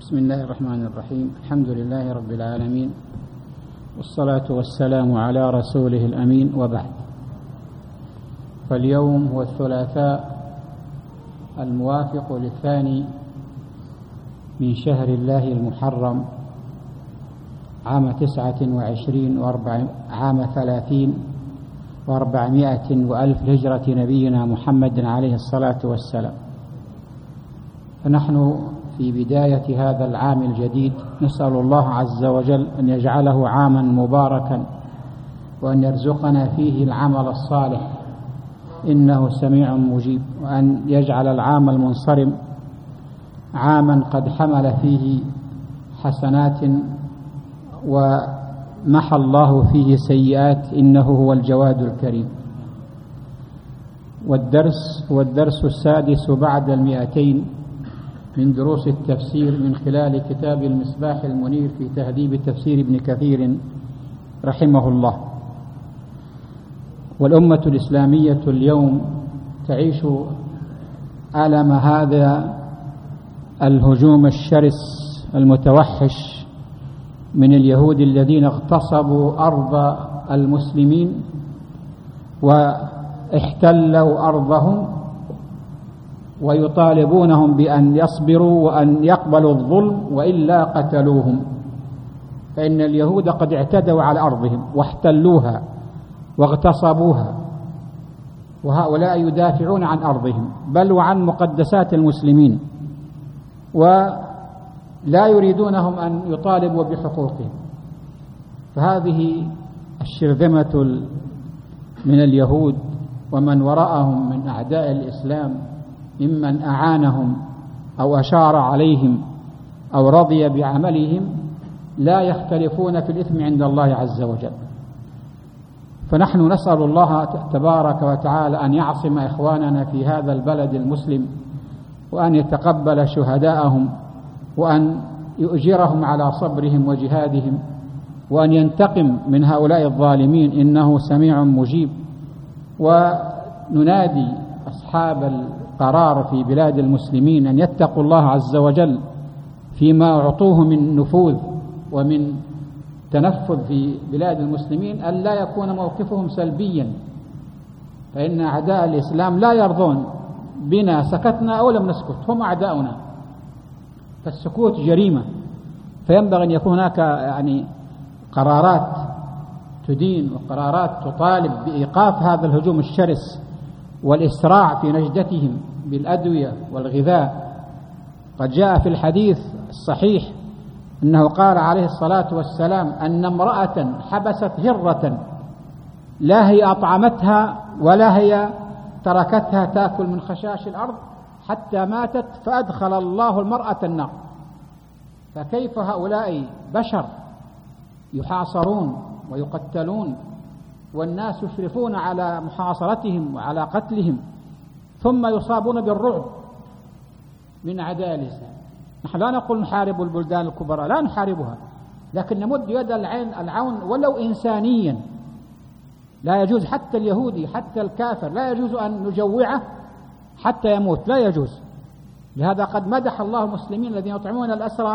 بسم الله الرحمن الرحيم. الحمد لله رب العالمين، والصلاة والسلام على رسوله الأمين، وبعد. فاليوم هو الثلاثاء الموافق للثاني من شهر الله المحرم عام 29 عام 30 و400 وألف هجرة نبينا محمد عليه الصلاة والسلام. فنحن في بداية هذا العام الجديد نسأل الله عز وجل أن يجعله عاما مباركا، وأن يرزقنا فيه العمل الصالح إنه سميع مجيب، وأن يجعل العام المنصرم عاما قد حمل فيه حسنات ومحى الله فيه سيئات، إنه هو الجواد الكريم. والدرس هو الدرس السادس بعد 200 من دروس التفسير من خلال كتاب المصباح المنير في تهذيب تفسير ابن كثير رحمه الله. والأمة الإسلامية اليوم تعيش ألم هذا الهجوم الشرس المتوحش من اليهود الذين اغتصبوا أرض المسلمين واحتلوا أرضهم، ويطالبونهم بأن يصبروا وأن يقبلوا الظلم وإلا قتلوهم. فإن اليهود قد اعتدوا على أرضهم واحتلوها واغتصبوها، وهؤلاء يدافعون عن أرضهم بل وعن مقدسات المسلمين، ولا يريدونهم أن يطالبوا بحقوقهم. فهذه الشرذمة من اليهود ومن وراءهم من أعداء الإسلام، ممن أعانهم أو أشار عليهم أو رضي بعملهم، لا يختلفون في الإثم عند الله عز وجل. فنحن نسأل الله تبارك وتعالى أن يعصم إخواننا في هذا البلد المسلم، وأن يتقبل شهداءهم، وأن يؤجرهم على صبرهم وجهادهم، وأن ينتقم من هؤلاء الظالمين، إنه سميع مجيب. وننادي أصحاب القرار في بلاد المسلمين أن يتقوا الله عز وجل فيما أعطوه من نفوذ ومن تنفذ في بلاد المسلمين، أن لا يكون موقفهم سلبيا، فإن أعداء الإسلام لا يرضون بنا سكتنا أو لم نسكت، هم أعداؤنا، فالسكوت جريمة. فينبغي أن يكون هناك قرارات تدين وقرارات تطالب بإيقاف هذا الهجوم الشرس والإسراع في نجدتهم بالأدوية والغذاء. قد جاء في الحديث الصحيح أنه قال عليه الصلاة والسلام أن امرأة حبست هرة لا هي أطعمتها ولا هي تركتها تأكل من خشاش الأرض حتى ماتت، فأدخل الله المرأة النار. فكيف هؤلاء بشر يحاصرون ويقتلون، والناس يشرفون على محاصرتهم وعلى قتلهم، ثم يصابون بالرعب من أعداء الإسلام. نحن لا نقول نحارب البلدان الكبرى، لا نحاربها، لكن نمد يد العون ولو إنسانيا. لا يجوز حتى اليهودي حتى الكافر لا يجوز أن نجوعه حتى يموت، لا يجوز. لهذا قد مدح الله المسلمين الذين يطعمون الأسرى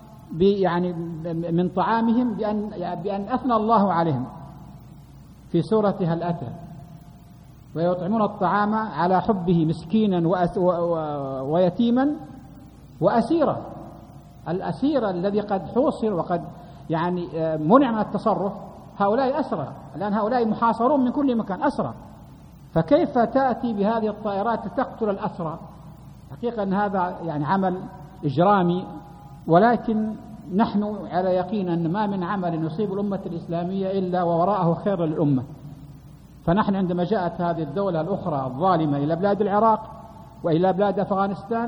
من طعامهم بأن أثنى الله عليهم في سورة هل أتى، ويطعمون الطعام على حبه مسكينا ويتيما وأسيرا. الأسير الذي قد حوصر وقد منع من التصرف، هؤلاء أسرى، لأن هؤلاء محاصرون من كل مكان أسرى. فكيف تأتي بهذه الطائرات لتقتل الأسرى؟ حقيقة أن هذا عمل إجرامي، ولكن نحن على يقين أن ما من عمل يصيب الأمة الإسلامية إلا ووراءه خير للأمة. فنحن عندما جاءت هذه الدولة الأخرى الظالمة إلى بلاد العراق وإلى بلاد أفغانستان،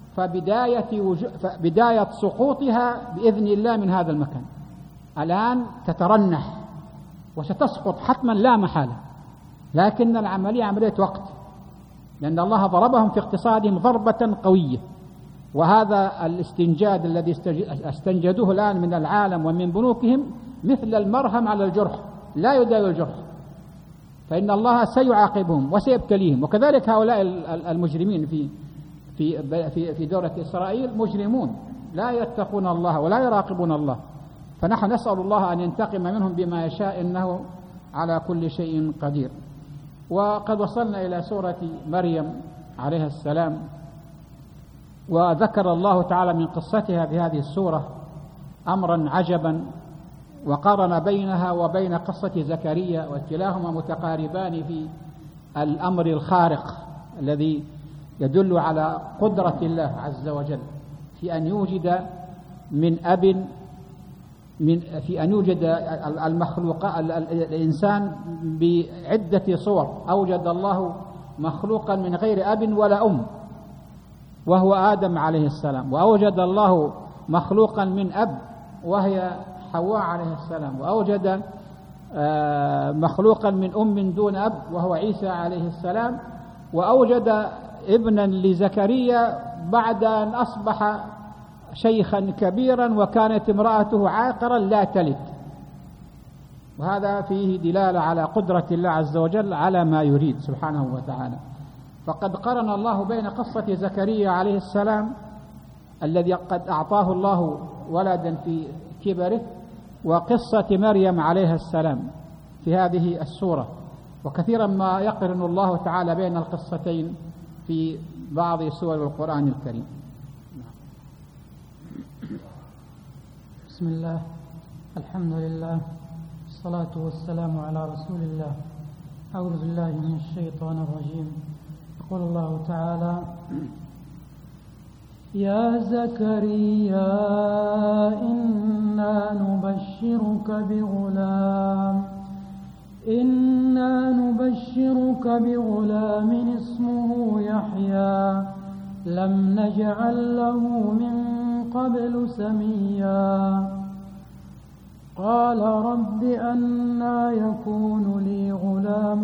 فبداية سقوطها بإذن الله من هذا المكان. الآن تترنح وستسقط حتما لا محالة، لكن العملية عملية وقت، لأن الله ضربهم في اقتصادهم ضربة قوية. وهذا الاستنجاد الذي استنجدوه الآن من العالم ومن بنوكهم مثل المرهم على الجرح، لا يداوي الجرح، فإن الله سيعاقبهم وسيبتليهم. وكذلك هؤلاء المجرمين في دولة إسرائيل مجرمون، لا يتقون الله ولا يراقبون الله، فنحن نسأل الله أن ينتقم منهم بما يشاء، إنه على كل شيء قدير. وقد وصلنا إلى سورة مريم عليها السلام، وذكر الله تعالى من قصتها في هذه السورة أمرا عجبا، وقارن بينها وبين قصة زكريا، وكلاهما متقاربان في الأمر الخارق الذي يدل على قدرة الله عز وجل في أن يوجد في أن يوجد المخلوق الإنسان بعدة صور. أوجد الله مخلوقا من غير أب ولا أم وهو آدم عليه السلام، وأوجد الله مخلوقا من أب وهي حواء عليه السلام، وأوجد مخلوقا من أم دون أب وهو عيسى عليه السلام، وأوجد ابنا لزكريا بعد أن أصبح شيخا كبيرا وكانت امرأته عاقرا لا تلد. وهذا فيه دلالة على قدرة الله عز وجل على ما يريد سبحانه وتعالى. فقد قرن الله بين قصة زكريا عليه السلام الذي قد أعطاه الله ولدا في كبره وقصة مريم عليها السلام في هذه السورة، وكثيرا ما يقرن الله تعالى بين القصتين في بعض سور القرآن الكريم. بسم الله، الحمد لله، الصلاة والسلام على رسول الله. أعوذ بالله من الشيطان الرجيم. يقول الله تعالى: يا زكريا إنا نبشرك بغلام اسمه يحيى لم نجعل له من قبل سميا. قال رب أنى يكون لي غلام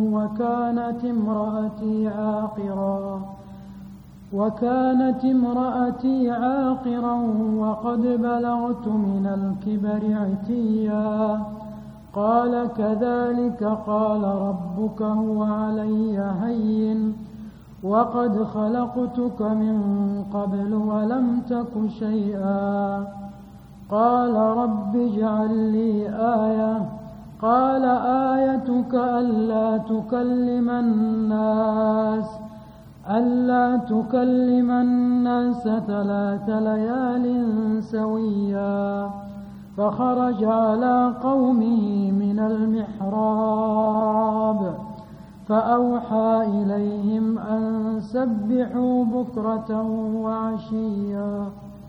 وكانت امرأتي عاقرا وقد بلغت من الكبر عتيا. قال كذلك قال ربك هو علي هين وقد خلقتك من قبل ولم تك شيئا. قال رب اجعل لي آية. قال آيتك ألا تكلم الناس 3 ليال سويا. فخرج على قومه من المحراب فأوحى إليهم أن سبحوا بكرة وعشيا.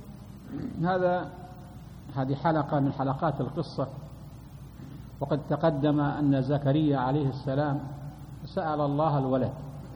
هذه حلقة من حلقات القصة. وقد تقدم أن زكريا عليه السلام سأل الله الولد،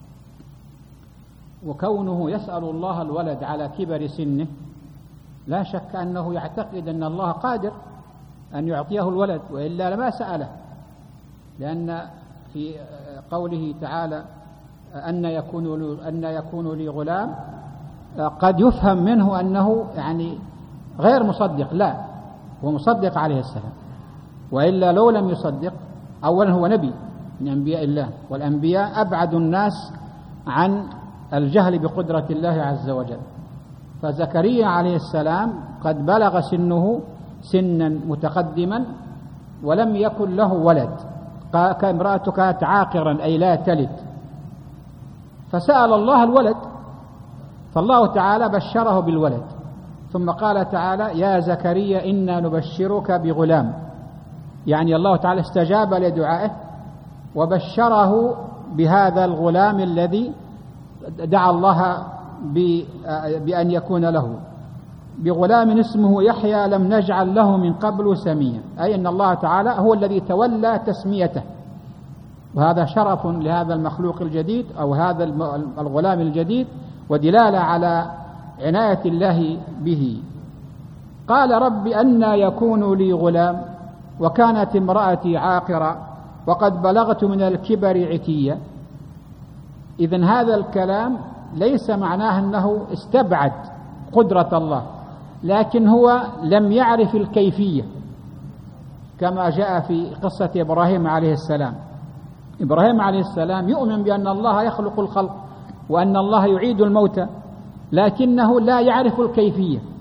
وكونه يسأل الله الولد على كبر سنه لا شك أنه يعتقد أن الله قادر أن يعطيه الولد، وإلا لما سأله، لأن في قوله تعالى أن يكون لي غلام قد يفهم منه أنه يعني غير مصدق. لا، هو مصدق عليه السلام، وإلا لو لم يصدق، أولا هو نبي من أنبياء الله، والأنبياء أبعد الناس عن الجهل بقدرة الله عز وجل. فزكريا عليه السلام قد بلغ سنه سنا متقدما ولم يكن له ولد، كامرأته كانت عاقرا أي لا تلد، فسأل الله الولد، فالله تعالى بشره بالولد. ثم قال تعالى: يا زكريا إنا نبشرك بغلام، يعني الله تعالى استجاب لدعائه وبشره بهذا الغلام الذي دعا الله بأن يكون له، بغلام اسمه يحيى لم نجعل له من قبل سميا، أي أن الله تعالى هو الذي تولى تسميته، وهذا شرف لهذا المخلوق الجديد أو هذا الغلام الجديد، ودلالة على عناية الله به. قال رب أنى يكون لي غلام وكانت امرأتي عاقرة وقد بلغت من الكبر عتيا. إذن هذا الكلام ليس معناه أنه استبعد قدرة الله، لكن هو لم يعرف الكيفية، كما جاء في قصة إبراهيم عليه السلام. إبراهيم عليه السلام يؤمن بأن الله يخلق الخلق وأن الله يعيد الموتى، لكنه لا يعرف الكيفية،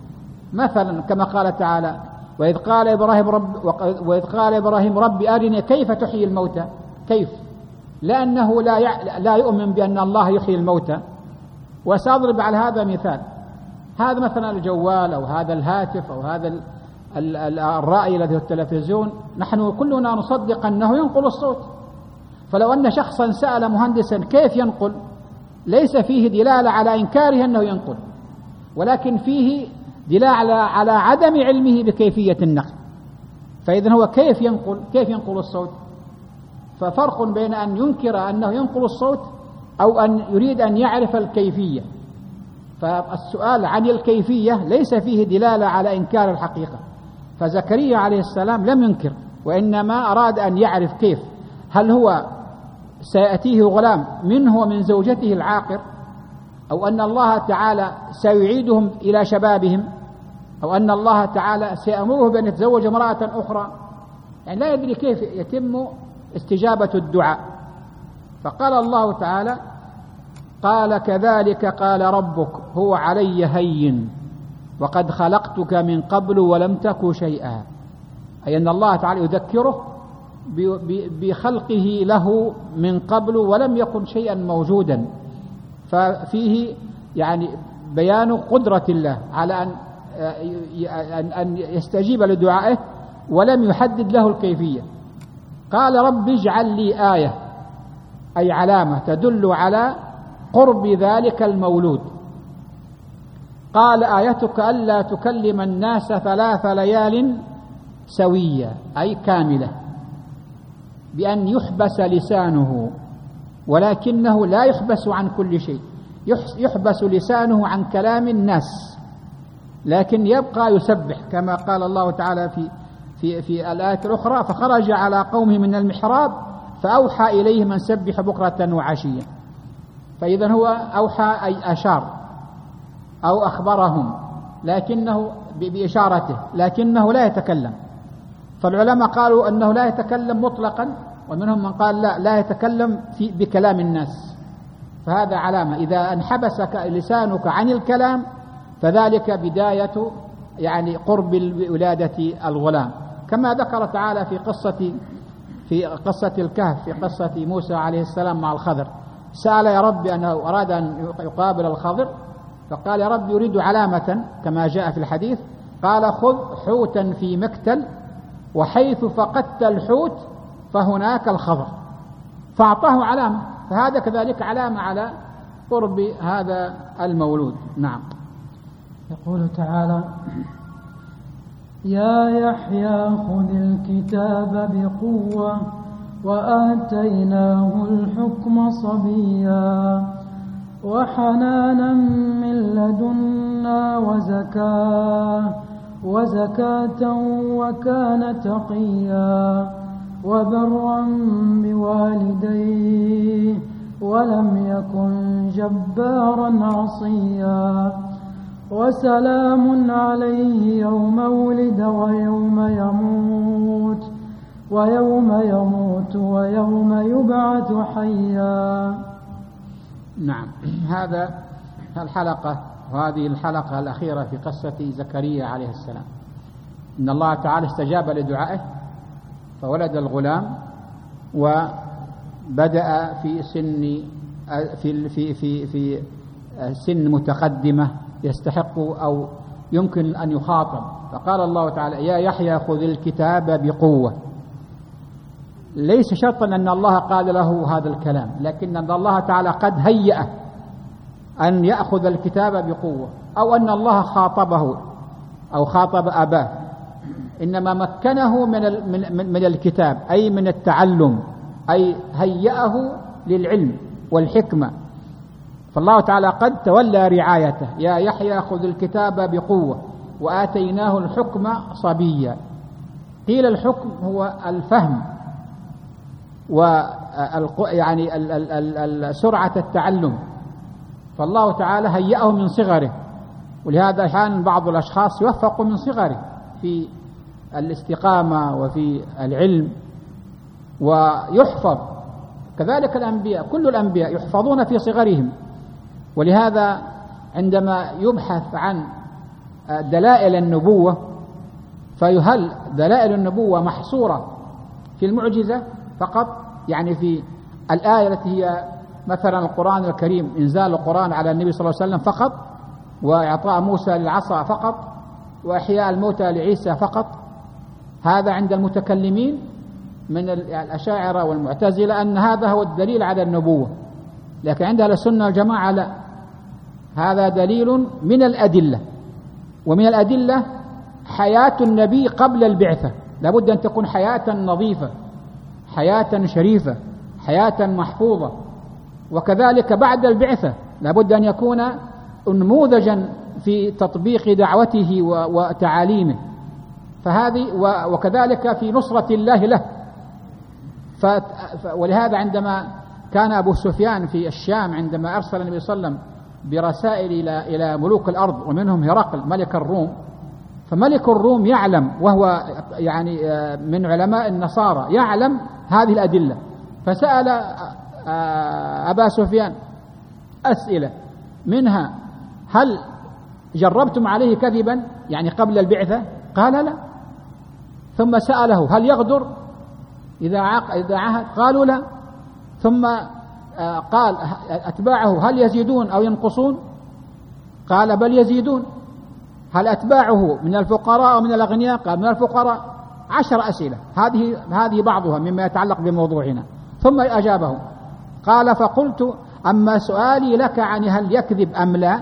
مثلا كما قال تعالى: وإذ قال إبراهيم رب أرني كيف تحيي الموتى. كيف؟ لأنه لا يؤمن بأن الله يحيي الموتى. وسأضرب على هذا مثال: هذا مثلا الجوال أو هذا الهاتف أو هذا الرأي الذي هو التلفزيون، نحن كلنا نصدق أنه ينقل الصوت. فلو أن شخصا سأل مهندسا كيف ينقل، ليس فيه دلالة على إنكاره أنه ينقل، ولكن فيه دلالة على عدم علمه بكيفية النقل. فإذن هو كيف ينقل الصوت؟ ففرق بين أن ينكر أنه ينقل الصوت أو أن يريد أن يعرف الكيفية. فالسؤال عن الكيفية ليس فيه دلالة على إنكار الحقيقة. فزكريا عليه السلام لم ينكر، وإنما أراد أن يعرف كيف. هل هو سيأتيه غلام منه ومن زوجته العاقر، أو أن الله تعالى سيعيدهم إلى شبابهم، أو أن الله تعالى سيأمره بأن يتزوج امرأة أخرى. يعني لا يدري كيف يتم استجابة الدعاء. فقال الله تعالى: قال كذلك قال ربك هو علي هين وقد خلقتك من قبل ولم تك شيئا. أي أن الله تعالى يذكره بخلقه له من قبل ولم يكن شيئا موجودا. ففيه يعني بيان قدرة الله على أن يستجيب لدعائه ولم يحدد له الكيفية. قال رب اجعل لي آية، أي علامة تدل على قرب ذلك المولود. قال آيتك ألا تكلم الناس 3 ليال سوية، أي كاملة، بأن يحبس لسانه، ولكنه لا يحبس عن كل شيء، يحبس لسانه عن كلام الناس، لكن يبقى يسبح كما قال الله تعالى في الآية الأخرى: فخرج على قومه من المحراب فأوحى إليهم أن سبحوا بكرة وعشيا. فإذا هو أوحى أي أشار أو أخبرهم، لكنه بإشارته، لكنه لا يتكلم. فالعلماء قالوا أنه لا يتكلم مطلقا، ومنهم من قال لا يتكلم بكلام الناس. فهذا علامة إذا انحبسك لسانك عن الكلام فذلك بداية يعني قرب ولادة الغلام، كما ذكر تعالى في قصة الكهف، في قصة موسى عليه السلام مع الخضر. سأل يا رب أنه أراد أن يقابل الخضر، فقال يا رب يريد علامة كما جاء في الحديث. قال خذ حوتا في مكتل، وحيث فقدت الحوت فهناك الخضر، فأعطاه علامة. فهذا كذلك علامة على قرب هذا المولود. نعم. يقول تعالى: يا يحيى خذ الكتاب بقوة وآتيناه الحكم صبيا وحنانا من لدنا وزكاة وكان تقيا وبرا بوالديه ولم يكن جبارا عصيا وسلام عليه يوم ولد ويوم يموت ويوم يبعث حيا. نعم. هذا الحلقة، وهذه الحلقة الأخيرة في قصة زكريا عليه السلام. إن الله تعالى استجاب لدعائه فولد الغلام، وبدأ في سن متقدمة يستحق أو يمكن أن يخاطب. فقال الله تعالى: يا يحيى خذ الكتاب بقوة. ليس شرطا أن الله قال له هذا الكلام، لكن أن الله تعالى قد هيأه أن يأخذ الكتاب بقوة، أو أن الله خاطبه أو خاطب أباه، إنما مكنه من الكتاب، أي من التعلم، أي هيأه للعلم والحكمة. فالله تعالى قد تولى رعايته. يا يحيى خذ الكتاب بقوة وآتيناه الحكم صبيا. قيل الحكم هو الفهم يعني سرعة التعلم. فالله تعالى هيأه من صغره، ولهذا أحيانا بعض الأشخاص يوفق من صغره في الاستقامة وفي العلم ويحفظ. كذلك الأنبياء، كل الأنبياء يحفظون في صغرهم. ولهذا عندما يبحث عن دلائل النبوة، فهل دلائل النبوة محصورة في المعجزة فقط؟ يعني في الآية التي هي مثلا القرآن الكريم، إنزال القرآن على النبي صلى الله عليه وسلم فقط، وإعطاء موسى للعصا فقط، وإحياء الموتى لعيسى فقط. هذا عند المتكلمين من الأشاعرة والمعتزلة أن هذا هو الدليل على النبوة، لكن عند أهل السنة والجماعة لا، هذا دليل من الأدلة. ومن الأدلة حياة النبي قبل البعثة، لابد أن تكون حياة نظيفة، حياة شريفة، حياة محفوظة. وكذلك بعد البعثة لابد أن يكون نموذجا في تطبيق دعوته وتعاليمه، فهذه وكذلك في نصرة الله له. ولهذا عندما كان أبو سفيان في الشام، عندما أرسل النبي صلى الله عليه وسلم برسائل إلى ملوك الأرض ومنهم هرقل ملك الروم، فملك الروم يعلم، وهو يعني من علماء النصارى، يعلم هذه الأدلة، فسأل أبا سفيان أسئلة، منها هل جربتم عليه كذبا يعني قبل البعثة؟ قال لا. ثم سأله هل يغدر إذا عهد؟ قالوا لا. ثم قال أتباعه هل يزيدون أو ينقصون؟ قال بل يزيدون. هل أتباعه من الفقراء أو من الأغنياء؟ قال من الفقراء. 10 أسئلة، هذه بعضها مما يتعلق بموضوعنا. ثم أجابه قال فقلت أما سؤالي لك عن هل يكذب أم لا،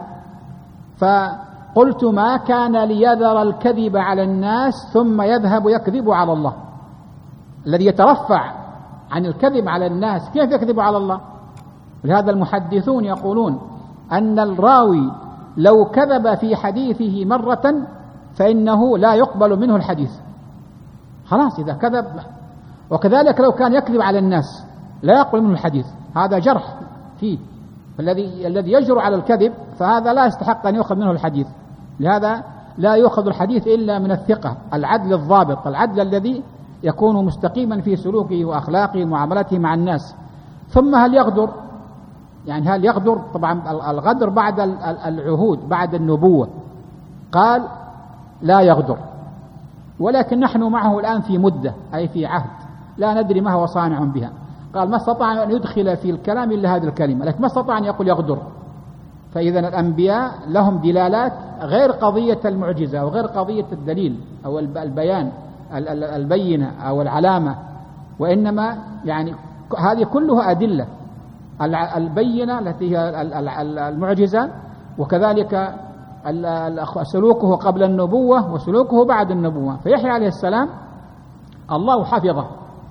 فقلت ما كان ليذر الكذب على الناس ثم يذهب يكذب على الله. الذي يترفع عن الكذب على الناس كيف يكذب على الله؟ لهذا المحدثون يقولون أن الراوي لو كذب في حديثه مرة فإنه لا يقبل منه الحديث، خلاص إذا كذب. وكذلك لو كان يكذب على الناس لا يقبل منه الحديث، هذا جرح فيه. الذي يجرؤ على الكذب فهذا لا يستحق أن يؤخذ منه الحديث. لهذا لا يؤخذ الحديث إلا من الثقة، العدل الضابط، العدل الذي يكون مستقيما في سلوكه وأخلاقه ومعاملته مع الناس. ثم هل يغدر؟ يعني هل يغدر؟ طبعا الغدر بعد العهود، بعد النبوة. قال لا يغدر، ولكن نحن معه الآن في مدة، أي في عهد، لا ندري ما هو صانع بها. قال ما استطاع أن يدخل في الكلام إلا هذه الكلمة، لكن ما استطاع أن يقول يغدر. فإذا الأنبياء لهم دلالات غير قضية المعجزة أو غير قضية الدليل أو البيان، البينة أو العلامة، وإنما يعني هذه كلها أدلة، البينة التي هي المعجزة، وكذلك سلوكه قبل النبوة وسلوكه بعد النبوة. فيحيى عليه السلام الله حفظه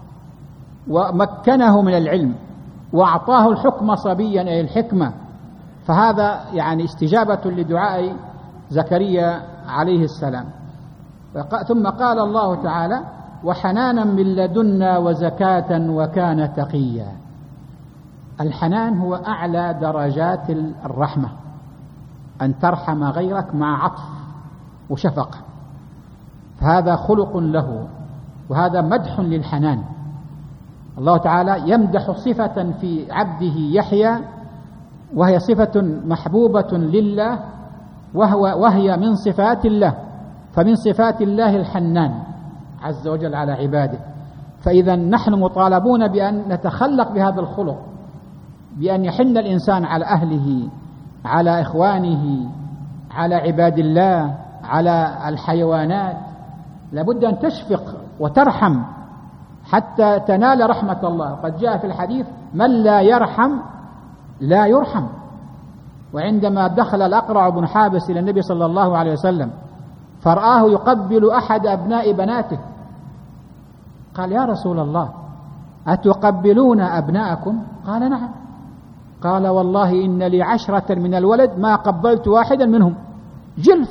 ومكنه من العلم وأعطاه الحكم صبيا، أي الحكمة. فهذا يعني استجابة لدعاء زكريا عليه السلام. ثم قال الله تعالى وحنانا من لدنا وزكاة وكان تقيا. الحنان هو أعلى درجات الرحمة، أن ترحم غيرك مع عطف وشفقة، فهذا خلق له، وهذا مدح للحنان. الله تعالى يمدح صفة في عبده يحيى، وهي صفة محبوبة لله، وهي من صفات الله. فمن صفات الله الحنان عز وجل على عباده. فإذا نحن مطالبون بأن نتخلق بهذا الخلق، بأن يحن الإنسان على أهله، على إخوانه، على عباد الله، على الحيوانات. لابد أن تشفق وترحم حتى تنال رحمة الله. قد جاء في الحديث من لا يرحم لا يرحم. وعندما دخل الأقرع بن حابس إلى النبي صلى الله عليه وسلم فرآه يقبل أحد أبناء بناته، قال يا رسول الله أتقبلون أبناءكم؟ قال نعم. قال والله إن لي 10 من الولد ما قبلت واحدا منهم، جلف.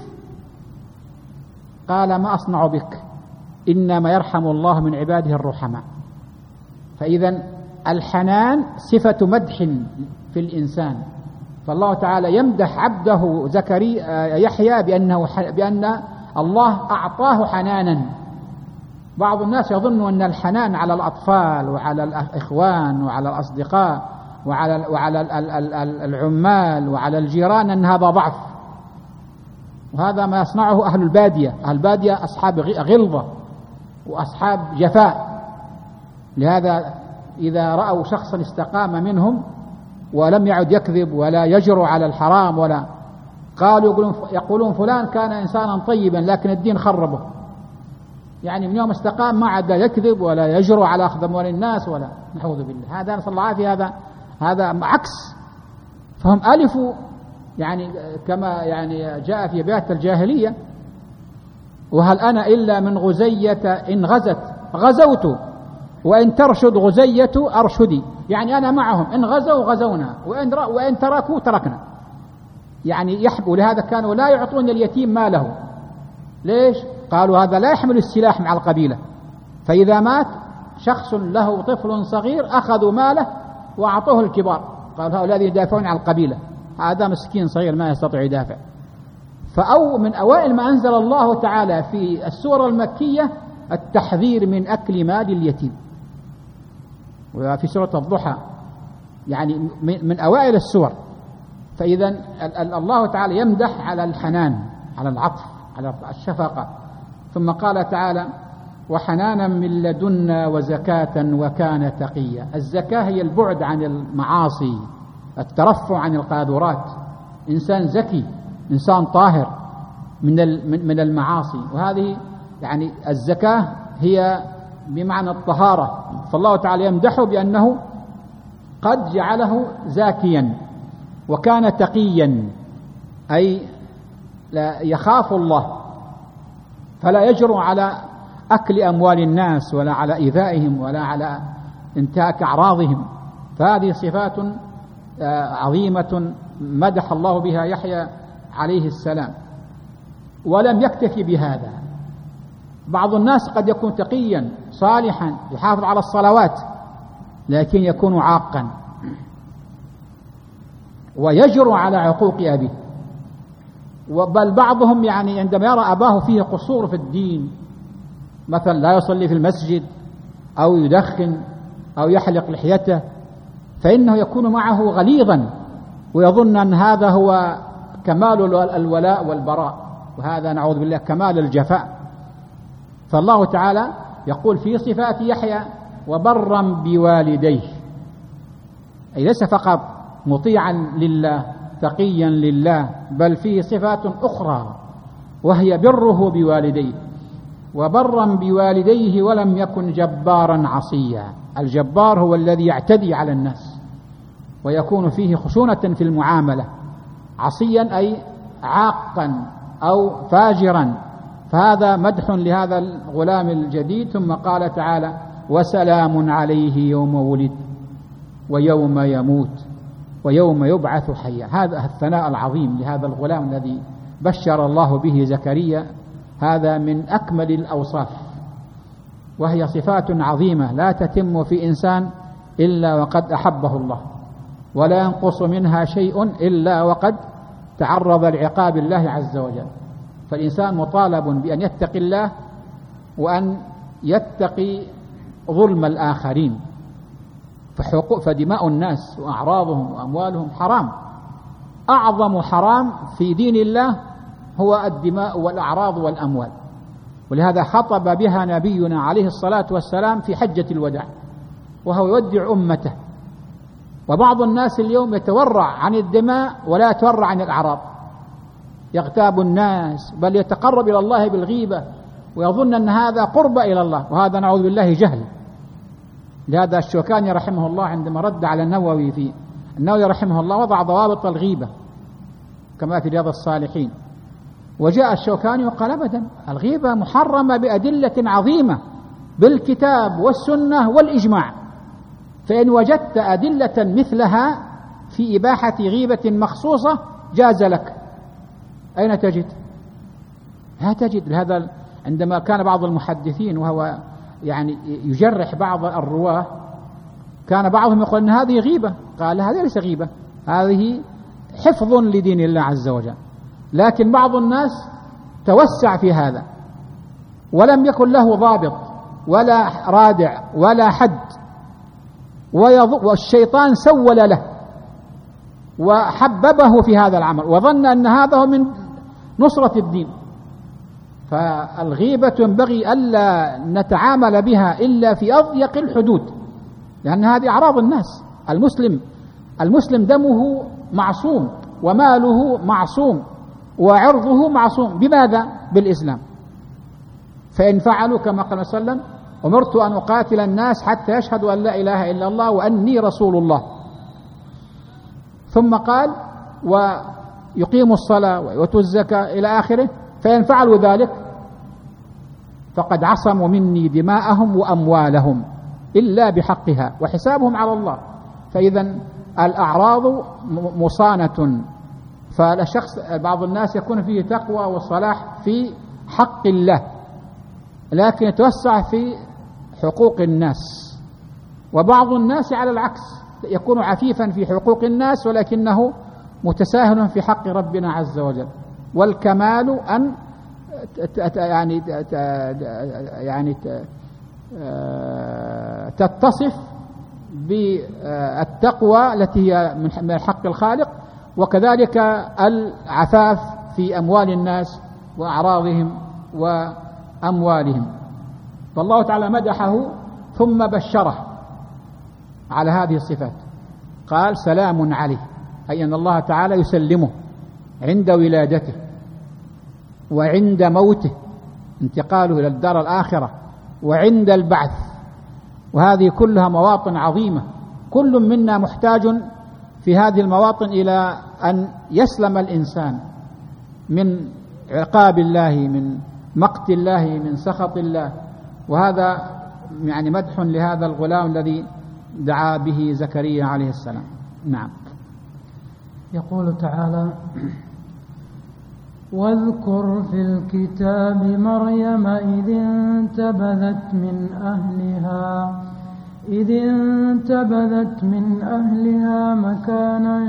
قال ما أصنع بك؟ إنما يرحم الله من عباده الرحماء. فإذا الحنان صفة مدح في الإنسان. فالله تعالى يمدح عبده زكريا يحيى بأن الله أعطاه حنانا. بعض الناس يظن أن الحنان على الأطفال وعلى الإخوان وعلى الأصدقاء وعلى العمال وعلى الجيران أن هذا ضعف. وهذا ما يصنعه أهل البادية. أهل البادية أصحاب غلظة وأصحاب جفاء، لهذا إذا رأوا شخصا استقام منهم ولم يعد يكذب ولا يجرؤ على الحرام ولا قالوا يقولون فلان كان إنسانا طيبا لكن الدين خربه، يعني من يوم استقام ما عاد يكذب ولا يجرؤ على أخذ أموال الناس ولا نعوذ بالله. هذا نسأل الله العافية، هذا عكس. فهم ألفوا يعني كما يعني جاء في بيات الجاهلية: وهل أنا إلا من غزية إن غزت غزوت وإن ترشد غزية أرشدي، يعني أنا معهم إن غزوا غزونا وإن تركوا تركنا. يعني يحبوا، لهذا كانوا لا يعطون اليتيم ماله. ليش؟ قالوا هذا لا يحمل السلاح مع القبيلة، فإذا مات شخص له طفل صغير أخذوا ماله وأعطوه الكبار، قالوا هؤلاء الذين يدافعون عن القبيلة، هذا مسكين صغير ما يستطيع يدافع. فأو من أوائل ما أنزل الله تعالى في السورة المكية التحذير من أكل مال اليتيم، وفي سورة الضحى يعني من أوائل السور. فإذا الله تعالى يمدح على الحنان، على العطف، على الشفقة. ثم قال تعالى: وحنانا من لدنا وزكاة وكان تقيا. الزكاة هي البعد عن المعاصي، الترفع عن القاذورات، إنسان زكي، إنسان طاهر من المعاصي. وهذه يعني الزكاة هي بمعنى الطهارة. فالله تعالى يمدحه بأنه قد جعله زاكيا وكان تقيا، أي لا يخاف الله فلا يجرؤ على أكل أموال الناس ولا على إيذائهم ولا على انتهاك أعراضهم. فهذه صفات عظيمة مدح الله بها يحيى عليه السلام. ولم يكتفي بهذا، بعض الناس قد يكون تقيا صالحا يحافظ على الصلوات لكن يكون عاقا ويجرؤ على عقوق أبيه. بل بعضهم يعني عندما يرى أباه فيه قصور في الدين، مثلا لا يصلي في المسجد أو يدخن أو يحلق لحيته، فإنه يكون معه غليظا ويظن أن هذا هو كمال الولاء والبراء، وهذا نعوذ بالله كمال الجفاء. فالله تعالى يقول في صفات يحيى: وبرا بوالديه، أي ليس فقط مطيعا لله تقيا لله، بل فيه صفات أخرى وهي بره بوالديه. وبرا بوالديه ولم يكن جبارا عصيا. الجبار هو الذي يعتدي على الناس ويكون فيه خشونة في المعاملة، عصيا أي عاقا أو فاجرا. فهذا مدح لهذا الغلام الجديد. ثم قال تعالى: وسلام عليه يوم ولد ويوم يموت ويوم يبعث حيا. هذا الثناء العظيم لهذا الغلام الذي بشر الله به زكريا، هذا من أكمل الأوصاف، وهي صفات عظيمة لا تتم في إنسان إلا وقد أحبه الله، ولا ينقص منها شيء إلا وقد تعرض لعقاب الله عز وجل. فالإنسان مطالب بأن يتقي الله وأن يتقي ظلم الآخرين. فدماء الناس وأعراضهم وأموالهم حرام. أعظم حرام في دين الله هو الدماء والأعراض والأموال، ولهذا خطب بها نبينا عليه الصلاة والسلام في حجة الوداع وهو يودع أمته. وبعض الناس اليوم يتورع عن الدماء ولا يتورع عن الأعراض، يغتاب الناس بل يتقرب إلى الله بالغيبة ويظن أن هذا قرب إلى الله، وهذا نعوذ بالله جهل. لهذا الشوكاني رحمه الله عندما رد على النووي النووي رحمه الله وضع ضوابط الغيبة كما في رياض الصالحين، وجاء الشوكاني وقال: أبدا، الغيبة محرمة بأدلة عظيمة بالكتاب والسنة والإجماع، فإن وجدت أدلة مثلها في إباحة غيبة مخصوصة جاز لك. أين تجد؟ لا تجد. لهذا عندما كان بعض المحدثين وهو يعني يجرح بعض الرواة، كان بعضهم يقول أن هذه غيبة، قال هذه ليس غيبة، هذه حفظ لدين الله عز وجل. لكن بعض الناس توسع في هذا ولم يكن له ضابط ولا رادع ولا حد، والشيطان سول له وحببه في هذا العمل وظن أن هذا هو من نصرة الدين. فالغيبة ينبغي ألا نتعامل بها إلا في أضيق الحدود، لأن هذه أعراض الناس. المسلم دمه معصوم وماله معصوم وعرضه معصوم. بماذا؟ بالإسلام. فإن فعلوا كما قال صلى الله عليه وسلم: أمرت أن أقاتل الناس حتى يشهدوا أن لا إله إلا الله وأني رسول الله. ثم قال: ويقيموا الصلاة ويؤتوا الزكاة إلى آخره. فإن فعلوا ذلك فقد عصموا مني دماءهم وأموالهم إلا بحقها وحسابهم على الله. فإذا الأعراض مصانة. فالشخص بعض الناس يكون فيه تقوى وصلاح في حق الله، لكن يتوسع في حقوق الناس. وبعض الناس على العكس يكون عفيفا في حقوق الناس ولكنه متساهل في حق ربنا عز وجل. والكمال أن تتصف بالتقوى التي هي من حق الخالق، وكذلك العفاف في أموال الناس وأعراضهم وأموالهم. فالله تعالى مدحه ثم بشره على هذه الصفات، قال: سلام عليه، أي أن الله تعالى يسلمه عند ولادته وعند موته، انتقاله إلى الدار الآخرة، وعند البعث. وهذه كلها مواطن عظيمة، كل منا محتاج في هذه المواطن إلى أن يسلم الإنسان من عقاب الله، من مقت الله، من سخط الله. وهذا يعني مدح لهذا الغلام الذي دعا به زكريا عليه السلام. نعم. يقول تعالى: واذكر في الكتاب مريم إذ انتبذت من أهلها مكانا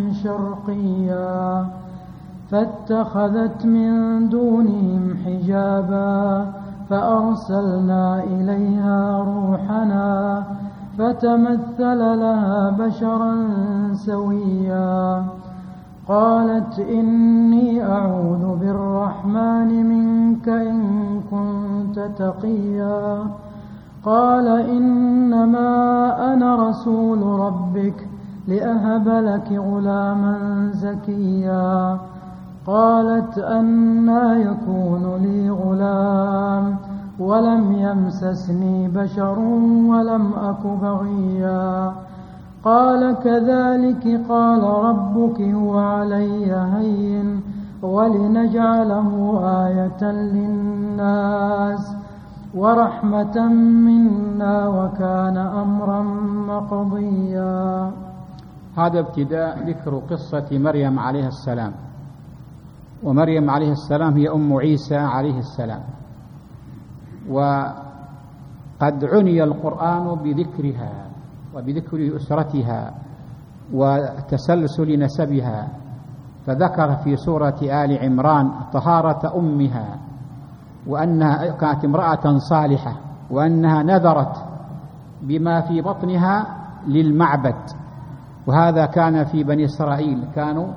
شرقيا فاتخذت من دونهم حجابا فأرسلنا إليها روحنا فتمثل لها بشرا سويا قالت: إني أعوذ بالرحمن منك إن كنت تقيا. قال: إنما أنا رسول ربك لأهب لك غلاما زكيا. قالت: أنى يكون لي غلام ولم يمسسني بشر ولم أك بغيا. قال: كذلك قال ربك هو علي هين ولنجعله آية للناس ورحمة منا وكان أمرا مقضيا. هذا ابتداء ذكر قصة مريم عليه السلام. ومريم عليه السلام هي أم عيسى عليه السلام، وقد عني القرآن بذكرها وبذكر أسرتها وتسلسل نسبها، فذكر في سورة آل عمران طهارة أمها، وأنها كانت امرأة صالحة، وأنها نذرت بما في بطنها للمعبد. وهذا كان في بني إسرائيل، كانوا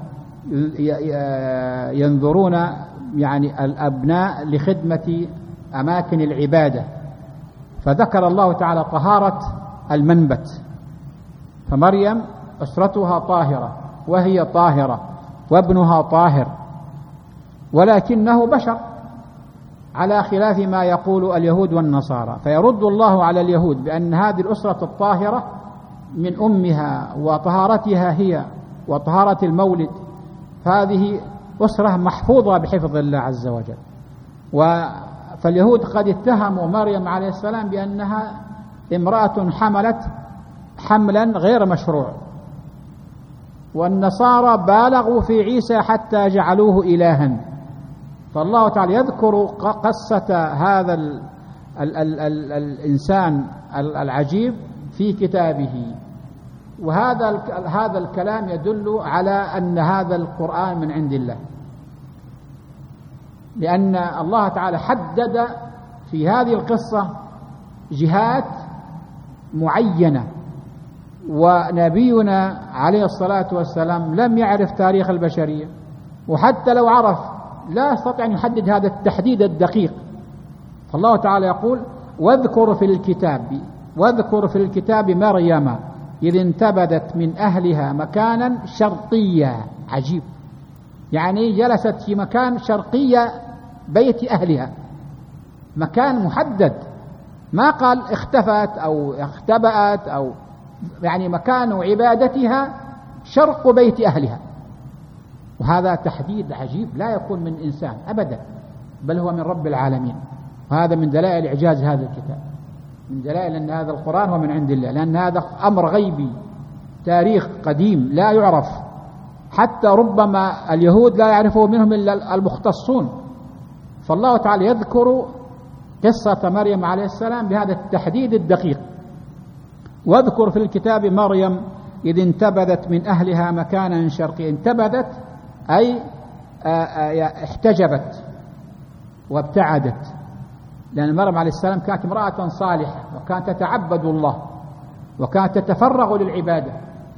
ينذرون يعني الأبناء لخدمة أماكن العبادة، فذكر الله تعالى طهارة المنبت. فمريم أسرتها طاهرة وهي طاهرة وابنها طاهر، ولكنه بشر على خلاف ما يقول اليهود والنصارى. فيرد الله على اليهود بأن هذه الأسرة الطاهرة من أمها وطهارتها هي وطهارة المولد، فهذه أسرة محفوظة بحفظ الله عز وجل. فاليهود قد اتهموا مريم عليه السلام بأنها امرأة حملت حملا غير مشروع، والنصارى بالغوا في عيسى حتى جعلوه إلها. فالله تعالى يذكر قصة هذا الإنسان العجيب في كتابه، وهذا الكلام يدل على أن هذا القرآن من عند الله، لأن الله تعالى حدد في هذه القصة جهات معينة، ونبينا عليه الصلاة والسلام لم يعرف تاريخ البشرية، وحتى لو عرف لا يستطيع أن يحدد هذا التحديد الدقيق. فالله تعالى يقول واذكر في الكتاب مريم إذ انتبذت من أهلها مكانا شرقيا. عجيب، يعني جلست في مكان شرقية بيت أهلها، مكان محدد، ما قال اختفت أو اختبأت أو يعني مكان عبادتها شرق بيت أهلها. وهذا تحديد عجيب لا يكون من إنسان أبدا، بل هو من رب العالمين. وهذا من دلائل إعجاز هذا الكتاب، من دلائل أن هذا القرآن هو من عند الله، لأن هذا أمر غيبي تاريخ قديم لا يعرف، حتى ربما اليهود لا يعرفه منهم إلا المختصون. فالله تعالى يذكر قصة مريم عليه السلام بهذا التحديد الدقيق. واذكر في الكتاب مريم إذ انتبذت من أهلها مكانا شرقيا. انتبذت أي احتجبت وابتعدت، لأن مريم عليه السلام كانت امرأة صالحة وكانت تتعبد الله وكانت تتفرغ للعبادة،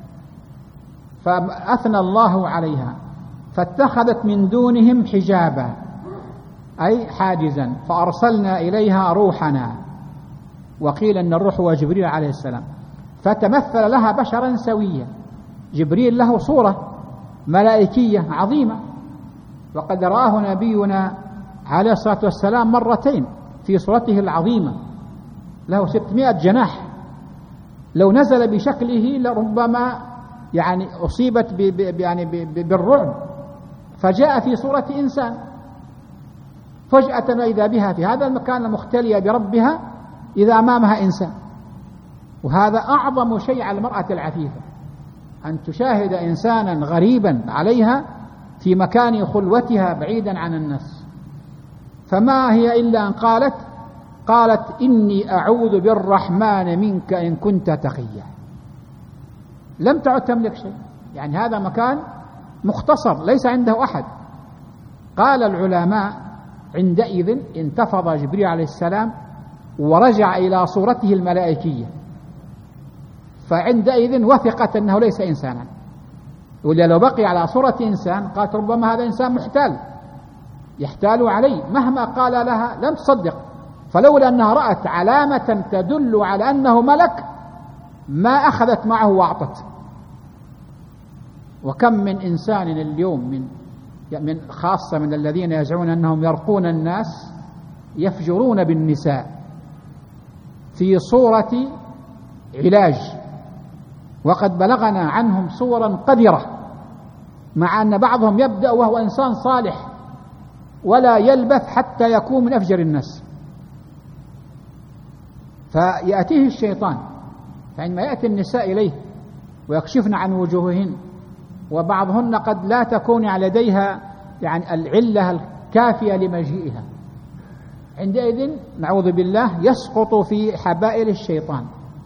فأثنى الله عليها فاتخذت من دونهم حجابا أي حاجزا فأرسلنا إليها روحنا. وقيل أن الروح هو جبريل عليه السلام، فتمثل لها بشرا سويا. جبريل له صورة ملائكية عظيمة، وقد رآه نبينا عليه الصلاة والسلام مرتين في صورته العظيمة، له 600 جناح. لو نزل بشكله لربما يعني أصيبت بالرعب، فجاء في صورة إنسان فجأة وإذا بها في هذا المكان المختلية بربها إذا أمامها إنسان. وهذا أعظم شيء على المرأة العفيفة، أن تشاهد إنسانا غريبا عليها في مكان خلوتها بعيدا عن الناس. فما هي إلا أن قالت إني أعوذ بالرحمن منك إن كنت تقيا. لم تعد تملك شيء، يعني هذا مكان مختصر ليس عنده أحد. قال العلماء عندئذ انتفض جبريل عليه السلام ورجع إلى صورته الملائكية، فعندئذ وثقت أنه ليس إنسانا. ولا لو بقي على صورة إنسان قالت ربما هذا إنسان محتال يحتال عليه، مهما قال لها لم تصدق. فلولا أنها رأت علامة تدل على أنه ملك ما أخذت معه وأعطت. وكم من إنسان اليوم من خاصة من الذين يزعمون أنهم يرقون الناس يفجرون بالنساء في صورة علاج، وقد بلغنا عنهم صورا قذرة، مع أن بعضهم يبدأ وهو إنسان صالح ولا يلبث حتى يكون من أفجر الناس. فيأتيه الشيطان، فعندما يأتي النساء إليه ويكشفن عن وجوههن، وبعضهن قد لا تكون لديها يعني العلة الكافية لمجيئها، عندئذ نعوذ بالله يسقط في حبائل الشيطان.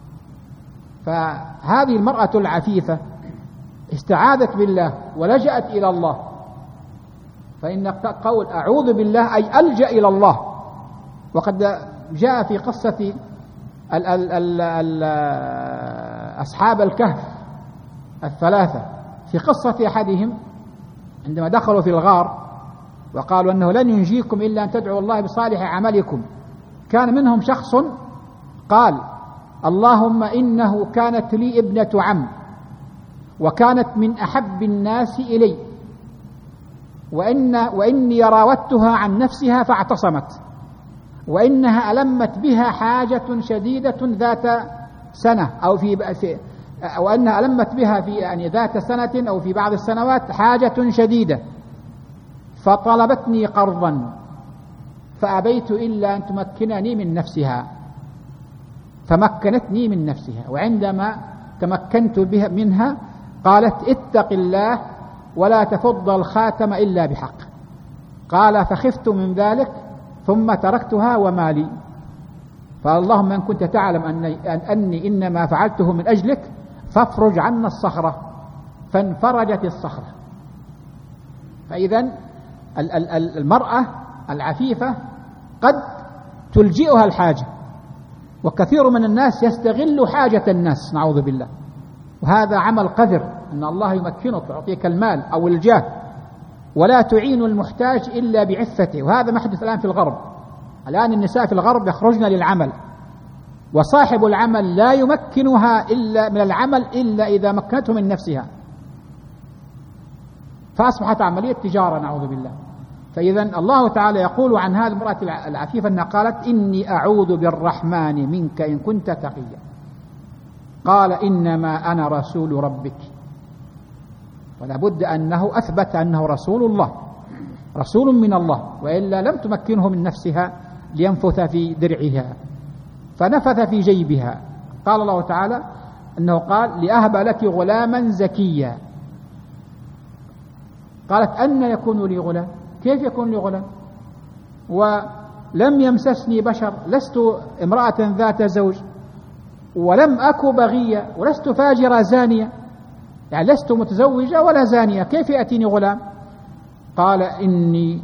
فهذه المرأة العفيفة استعاذت بالله ولجأت إلى الله، فإن قول أعوذ بالله أي ألجأ إلى الله. وقد جاء في قصة أصحاب الكهف الثلاثة، في قصة أحدهم عندما دخلوا في الغار وقالوا أنه لن ينجيكم إلا أن تدعوا الله بصالح عملكم، كان منهم شخص قال اللهم إنه كانت لي ابنة عم وكانت من أحب الناس إلي، وإني راودتها عن نفسها فاعتصمت، وإنها ألمت بها حاجة شديدة ذات سنة أو أنها ألمت بها في يعني ذات سنة أو في بعض السنوات حاجة شديدة، فطلبتني قرضا فأبيت إلا أن تمكنني من نفسها، فمكنتني من نفسها. وعندما تمكنت بها منها قالت اتق الله ولا تفض الخاتم إلا بحق. قال فخفت من ذلك ثم تركتها ومالي. فاللهم إن كنت تعلم أني إنما فعلته من أجلك فافرج عنا الصخرة، فانفرجت الصخرة. فإذن المرأة العفيفة قد تلجئها الحاجة، وكثير من الناس يستغل حاجة الناس نعوذ بالله، وهذا عمل قذر، أن الله يمكنك يعطيك المال أو الجاه ولا تعين المحتاج إلا بعفته. وهذا ما يحدث الآن في الغرب. الآن النساء في الغرب يخرجن للعمل، وصاحب العمل لا يمكنها إلا من العمل إلا إذا مكنته من نفسها، فأصبحت عملية تجارة نعوذ بالله. فإذا الله تعالى يقول عن هذه المرأة العفيفة أنها قالت إني أعوذ بالرحمن منك إن كنت تقيا. قال إنما أنا رسول ربك. ولا بد أنه أثبت أنه رسول الله، رسول من الله، وإلا لم تمكنه من نفسها لينفث في درعها، فنفث في جيبها. قال الله تعالى أنه قال لأهب لك غلاما زكيا. قالت أن يكون لي غلام؟ كيف يكون لي غلام ولم يمسسني بشر، لست امرأة ذات زوج، ولم أك بغية، ولست فاجرة زانية، يعني لست متزوجة ولا زانية، كيف يأتيني غلام؟ قال إني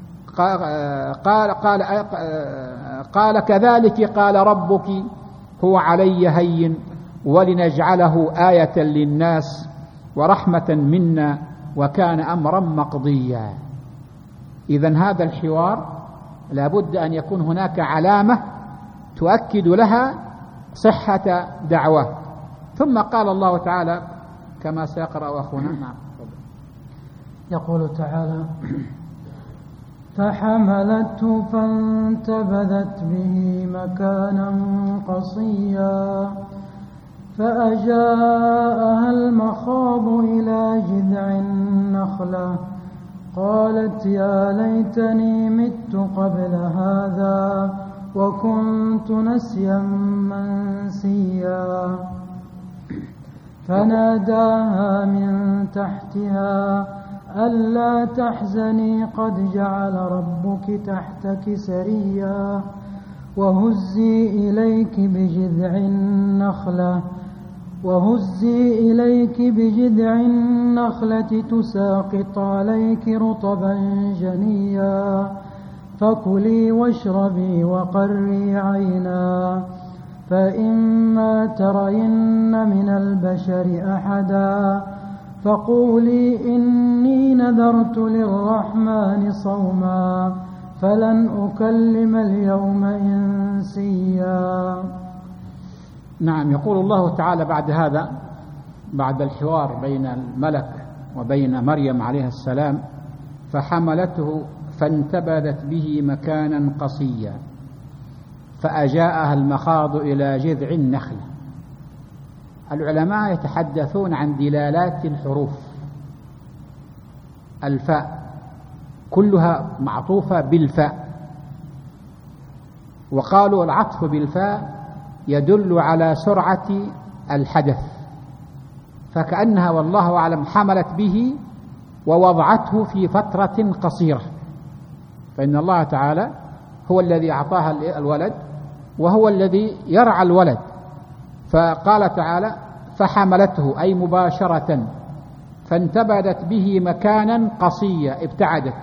قال كذلك قال ربك هو علي هين ولنجعله آية للناس ورحمة منا وكان أمرا مقضيا. إذن هذا الحوار لابد أن يكون هناك علامة تؤكد لها صحة دعوة. ثم قال الله تعالى كما سيقرأ أخونا. نعم. يقول تعالى فحملته فانتبذت به مكانا قصيا فأجاءها المخاض إلى جذع النخلة قالت يا ليتني مت قبل هذا وكنت نسيا منسيا فناداها من تحتها ألا تحزني قد جعل ربك تحتك سريا وهزي إليك بجذع النخلة تساقط عليك رطبا جنيا فكلي واشربي وقري عينا فإما ترين من البشر أحدا فقولي إني نذرت للرحمن صوما فلن أكلم اليوم إنسيا. نعم. يقول الله تعالى بعد هذا، بعد الحوار بين الملك وبين مريم عليه السلام: فحملته فانتبذت به مكانا قصيا فأجاءها المخاض إلى جذع النخلة. العلماء يتحدثون عن دلالات الحروف. الفاء كلها معطوفة بالفاء، وقالوا العطف بالفاء يدل على سرعة الحدث، فكأنها والله أعلم حملت به ووضعته في فترة قصيرة، فإن الله تعالى هو الذي أعطاها الولد وهو الذي يرعى الولد. فقال تعالى فحملته أي مباشرة، فانتبذت به مكانا قصيا ابتعدت،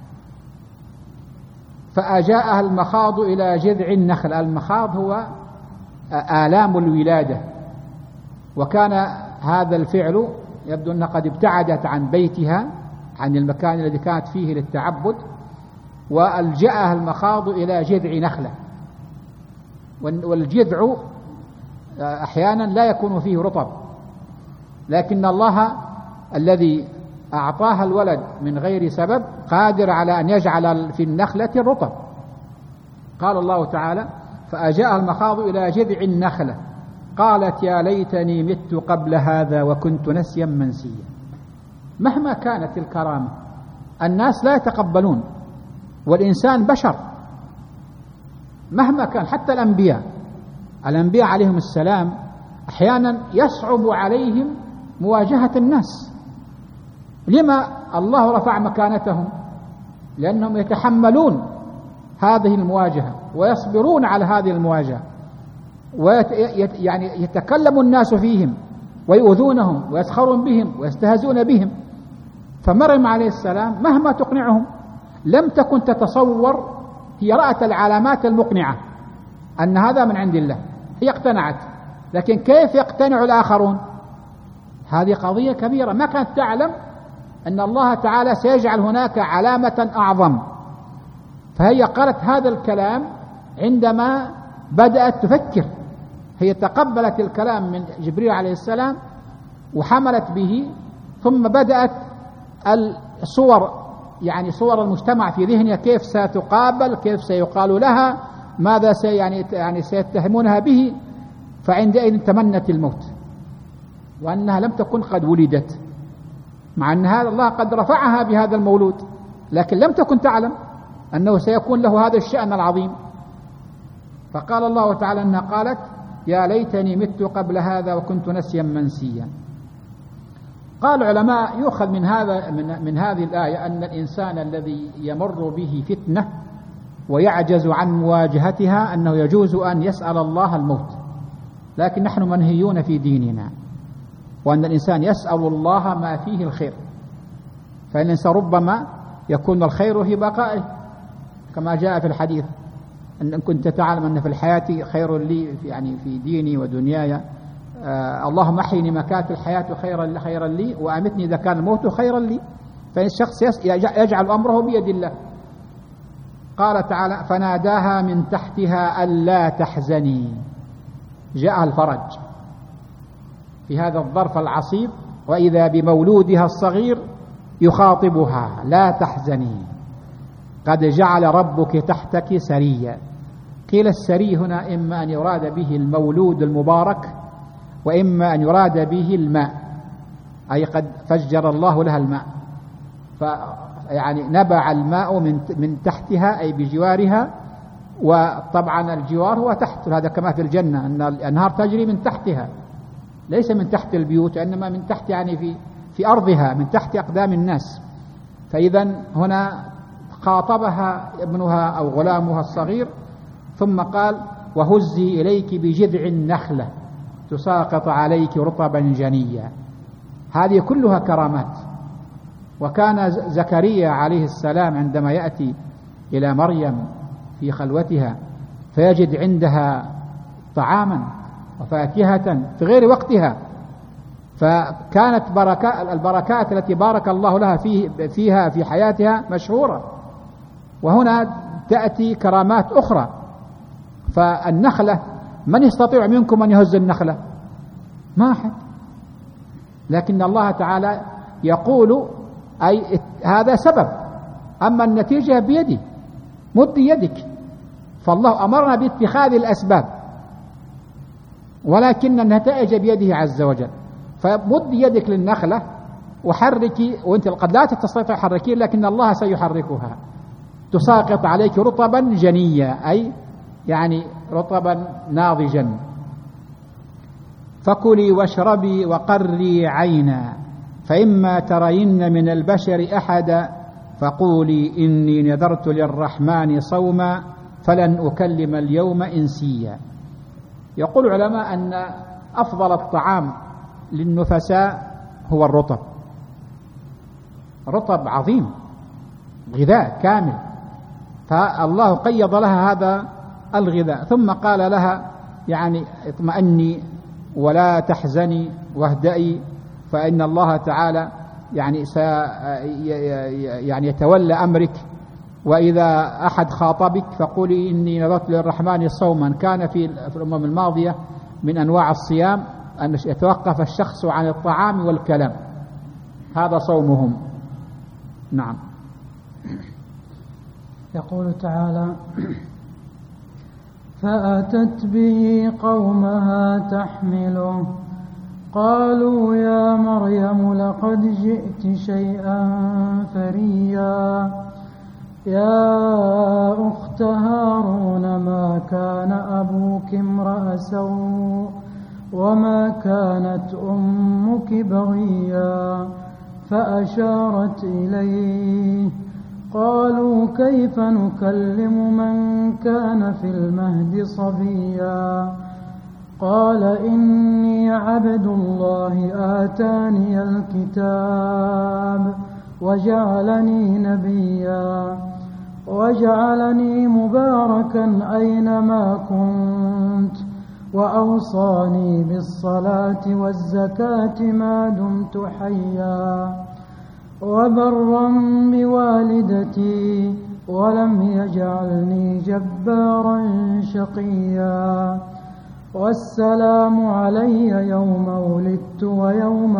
فأجاءها المخاض إلى جذع النخل. المخاض هو آلام الولادة، وكان هذا الفعل يبدو أنها قد ابتعدت عن بيتها، عن المكان الذي كانت فيه للتعبد، وألجأها المخاض إلى جذع نخلة. والجذع أحيانا لا يكون فيه رطب، لكن الله الذي أعطاها الولد من غير سبب قادر على أن يجعل في النخلة الرطب. قال الله تعالى فأجاءها المخاض إلى جذع النخلة قالت يا ليتني مت قبل هذا وكنت نسيا منسيا. مهما كانت الكرامة الناس لا يتقبلون، والإنسان بشر مهما كان. حتى الأنبياء عليهم السلام أحيانا يصعب عليهم مواجهة الناس. لما الله رفع مكانتهم؟ لأنهم يتحملون هذه المواجهة ويصبرون على هذه المواجهة، يعني يتكلم الناس فيهم ويؤذونهم ويسخرون بهم ويستهزئون بهم. فمريم عليه السلام مهما تقنعهم لم تكن تتصور، هي رأت العلامات المقنعة أن هذا من عند الله، هي اقتنعت، لكن كيف يقتنع الآخرون؟ هذه قضية كبيرة. ما كانت تعلم أن الله تعالى سيجعل هناك علامة أعظم. فهي قالت هذا الكلام عندما بدأت تفكر، هي تقبلت الكلام من جبريل عليه السلام وحملت به، ثم بدأت الصور، يعني صور المجتمع في ذهنها كيف ستقابل، كيف سيقال لها، ماذا يعني سيتهمونها به. فعندئذ تمنت الموت، وأنها لم تكن قد ولدت، مع أن هذا الله قد رفعها بهذا المولود، لكن لم تكن تعلم أنه سيكون له هذا الشأن العظيم. فقال الله تعالى أنها قالت يا ليتني مت قبل هذا وكنت نسيا منسيا. قال العلماء يؤخذ من هذه الآية أن الإنسان الذي يمر به فتنة ويعجز عن مواجهتها أنه يجوز أن يسأل الله الموت، لكن نحن منهيون في ديننا، وأن الإنسان يسأل الله ما فيه الخير، فإن الإنسان ربما يكون الخير في بقائه، كما جاء في الحديث أن كنت تعلم أن في الحياة خير لي، يعني في ديني ودنياي، اللهم أحيني ما كانت الحياة خيرا لي وأمتني إذا كان الموت خيرا لي. فإن الشخص يجعل أمره بيد الله. قال تعالى فناداها من تحتها ألا تحزني، جاء الفرج في هذا الظرف العصيب، وإذا بمولودها الصغير يخاطبها لا تحزني قد جعل ربك تحتك سريا. قيل السري هنا إما أن يراد به المولود المبارك، وإما أن يراد به الماء، أي قد فجر الله لها الماء، يعني نبع الماء من تحتها أي بجوارها. وطبعا الجوار هو تحت، هذا كما في الجنة أن الأنهار تجري من تحتها، ليس من تحت البيوت، إنما من تحت يعني في أرضها، من تحت أقدام الناس. فإذا هنا خاطبها ابنها أو غلامها الصغير، ثم قال وهزي إليك بجذع النخلة تساقط عليك رطبا جنيا. هذه كلها كرامات. وكان زكريا عليه السلام عندما يأتي إلى مريم في خلوتها فيجد عندها طعاما وفاكهة في غير وقتها، فكانت البركات التي بارك الله لها فيها في حياتها مشهورة. وهنا تأتي كرامات أخرى. فالنخلة من يستطيع منكم أن يهز النخلة؟ ما أحد، لكن الله تعالى يقول أي هذا سبب، أما النتيجة بيدي، مد يدك. فالله أمرنا باتخاذ الأسباب، ولكن النتائج بيده عز وجل. فمد يدك للنخلة وحركي، وانت قد لا تستطيع حركين، لكن الله سيحركها، تساقط عليك رطبا جنيا، أي يعني رطبا ناضجا. فكلي واشربي وقري عينا، فإما ترين من البشر أحدا فقولي إني نذرت للرحمن صوما فلن أكلم اليوم إنسيا. يقول العلماء أن أفضل الطعام للنفساء هو الرطب، رطب عظيم، غذاء كامل، فالله قيض لها هذا الغذاء. ثم قال لها يعني اطمئني ولا تحزني واهدئي، فإن الله تعالى يعني يعني يتولى أمرك. وإذا أحد خاطبك فقولي إني نذرت للرحمن صوما. كان في الأمم الماضية من أنواع الصيام أن يتوقف الشخص عن الطعام والكلام، هذا صومهم. نعم. يقول تعالى فأتت به قومها تحمله قالوا يا مريم لقد جئت شيئا فريا يا أخت هارون ما كان أبوك امرأ سوء وما كانت أمك بغيا فأشارت إليه قالوا كيف نكلم من كان في المهد صبيا قال إني عبد الله آتاني الكتاب وجعلني نبيا وجعلني مباركا أينما كنت وأوصاني بالصلاة والزكاة ما دمت حيا وبرا بوالدتي ولم يجعلني جبارا شقيا والسلام علي يوم ولدت ويوم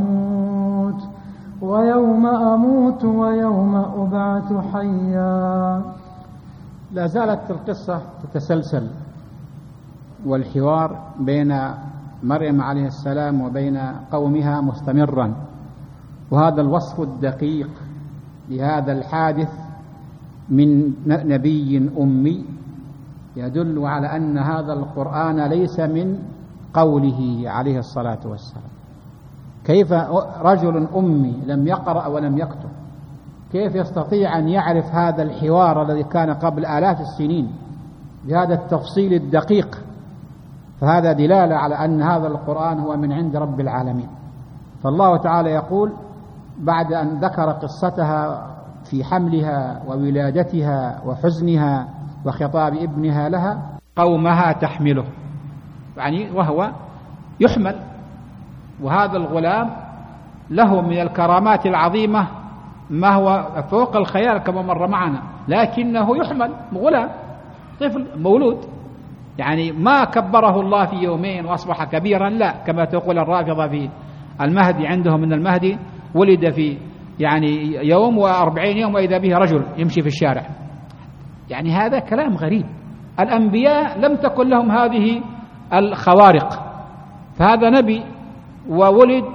أموت ويوم أبعث حيا. لا زالت القصة تتسلسل والحوار بين مريم عليه السلام وبين قومها مستمرا، وهذا الوصف الدقيق لهذا الحادث من نبي أمي يدل على أن هذا القرآن ليس من قوله عليه الصلاة والسلام. كيف رجل أمي لم يقرأ ولم يكتب كيف يستطيع أن يعرف هذا الحوار الذي كان قبل آلاف السنين بهذا التفصيل الدقيق؟ فهذا دلالة على أن هذا القرآن هو من عند رب العالمين. فالله تعالى يقول بعد أن ذكر قصتها في حملها وولادتها وحزنها وخطاب ابنها لها: قومها تحمله، يعني وهو يحمل، وهذا الغلام له من الكرامات العظيمة ما هو فوق الخيال كما مر معنا، لكنه يحمل غلام طفل مولود، يعني ما كبره الله في يومين وأصبح كبيرا، لا كما تقول الرافضة في المهدي، عندهم من المهدي ولد في يعني يوم و40 يوم وإذا به رجل يمشي في الشارع. يعني هذا كلام غريب. الأنبياء لم تكن لهم هذه الخوارق، فهذا نبي وولد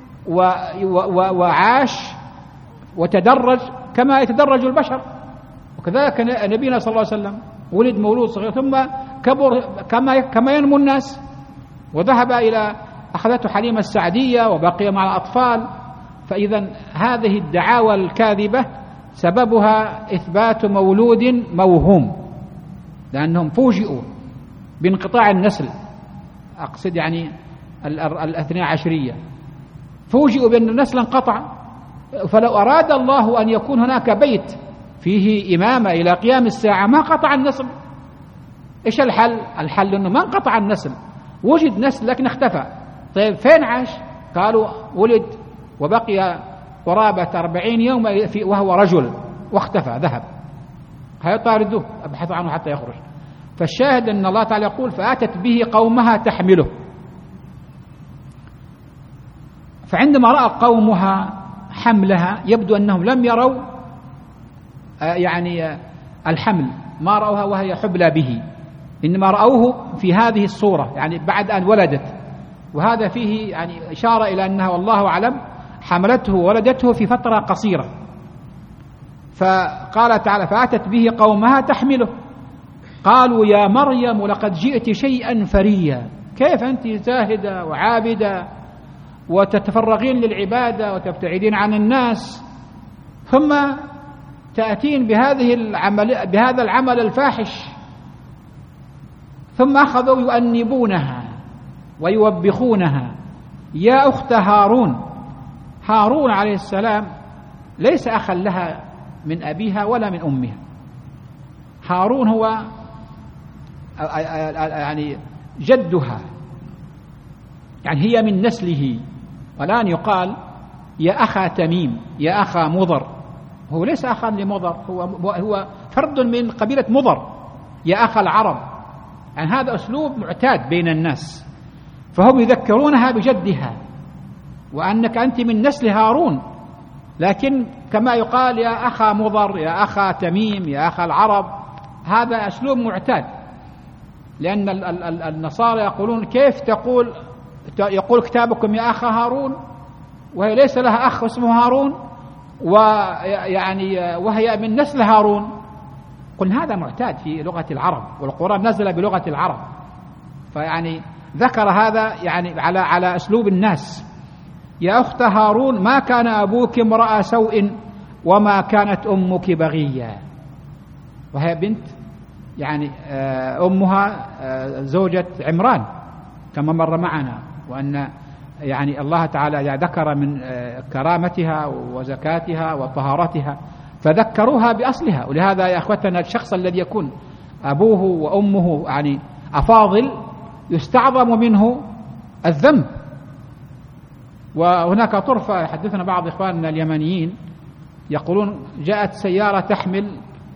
وعاش وتدرج كما يتدرج البشر، وكذلك نبينا صلى الله عليه وسلم ولد مولود صغير ثم كبر كما ينمو الناس، وذهب إلى أخذته حليمة السعدية وبقي مع الأطفال. فإذا هذه الدعاوى الكاذبة سببها إثبات مولود موهوم، لأنهم فوجئوا بانقطاع النسل، أقصد يعني 12 فوجئوا بأن النسل انقطع. فلو أراد الله أن يكون هناك بيت فيه إمامة إلى قيام الساعة ما قطع النسل. إيش الحل؟ الحل أنه ما انقطع النسل، وجد نسل لكن اختفى. طيب فين عاش؟ قالوا ولد وبقي قرابة 40 يوم وهو رجل واختفى ذهب، هيطاردوه أبحثوا عنه حتى يخرج. فالشاهد أن الله تعالى يقول: فأتت به قومها تحمله. فعندما رأى قومها حملها يبدو أنهم لم يروا يعني الحمل، ما رأوها وهي حبلى به، إنما رأوه في هذه الصورة، يعني بعد أن ولدت. وهذا فيه يعني إشارة إلى أنها والله أعلم حملته وولدته في فترة قصيرة. فقال تعالى: فأتت به قومها تحمله قالوا يا مريم لقد جئت شيئا فريا. كيف أنت زاهدة وعابدة وتتفرغين للعبادة وتبتعدين عن الناس، ثم تأتين بهذا العمل الفاحش؟ ثم أخذوا يؤنبونها ويوبخونها: يا أخت هارون. هارون عليه السلام ليس أخا لها من أبيها ولا من أمها. هارون هو يعني جدها، يعني هي من نسله. والآن يقال يا أخا تميم، يا أخا مضر. هو ليس أخا لمضر، هو فرد من قبيلة مضر، يا أخا العرب. يعني هذا أسلوب معتاد بين الناس، فهم يذكرونها بجدها وأنك أنت من نسل هارون، لكن كما يقال يا أخا مضر، يا أخا تميم، يا أخا العرب، هذا أسلوب معتاد. لأن النصارى يقولون: كيف يقول كتابكم يا أخا هارون وهي ليس لها أخ اسمه هارون وهي من نسل هارون؟ قلنا هذا معتاد في لغة العرب، والقرآن نزل بلغة العرب، فيعني ذكر هذا يعني على أسلوب الناس. يا أخت هارون ما كان أبوك امرأ سوء وما كانت أمك بغيا. وهي بنت يعني أمها زوجة عمران كما مر معنا، وأن يعني الله تعالى ذكر من كرامتها وزكاتها وطهارتها، فذكروها بأصلها. ولهذا يا أخوتنا الشخص الذي يكون أبوه وأمه يعني أفاضل يستعظم منه الذنب، وهناك طرفة يحدثنا بعض إخواننا اليمنيين يقولون جاءت سيارة تحمل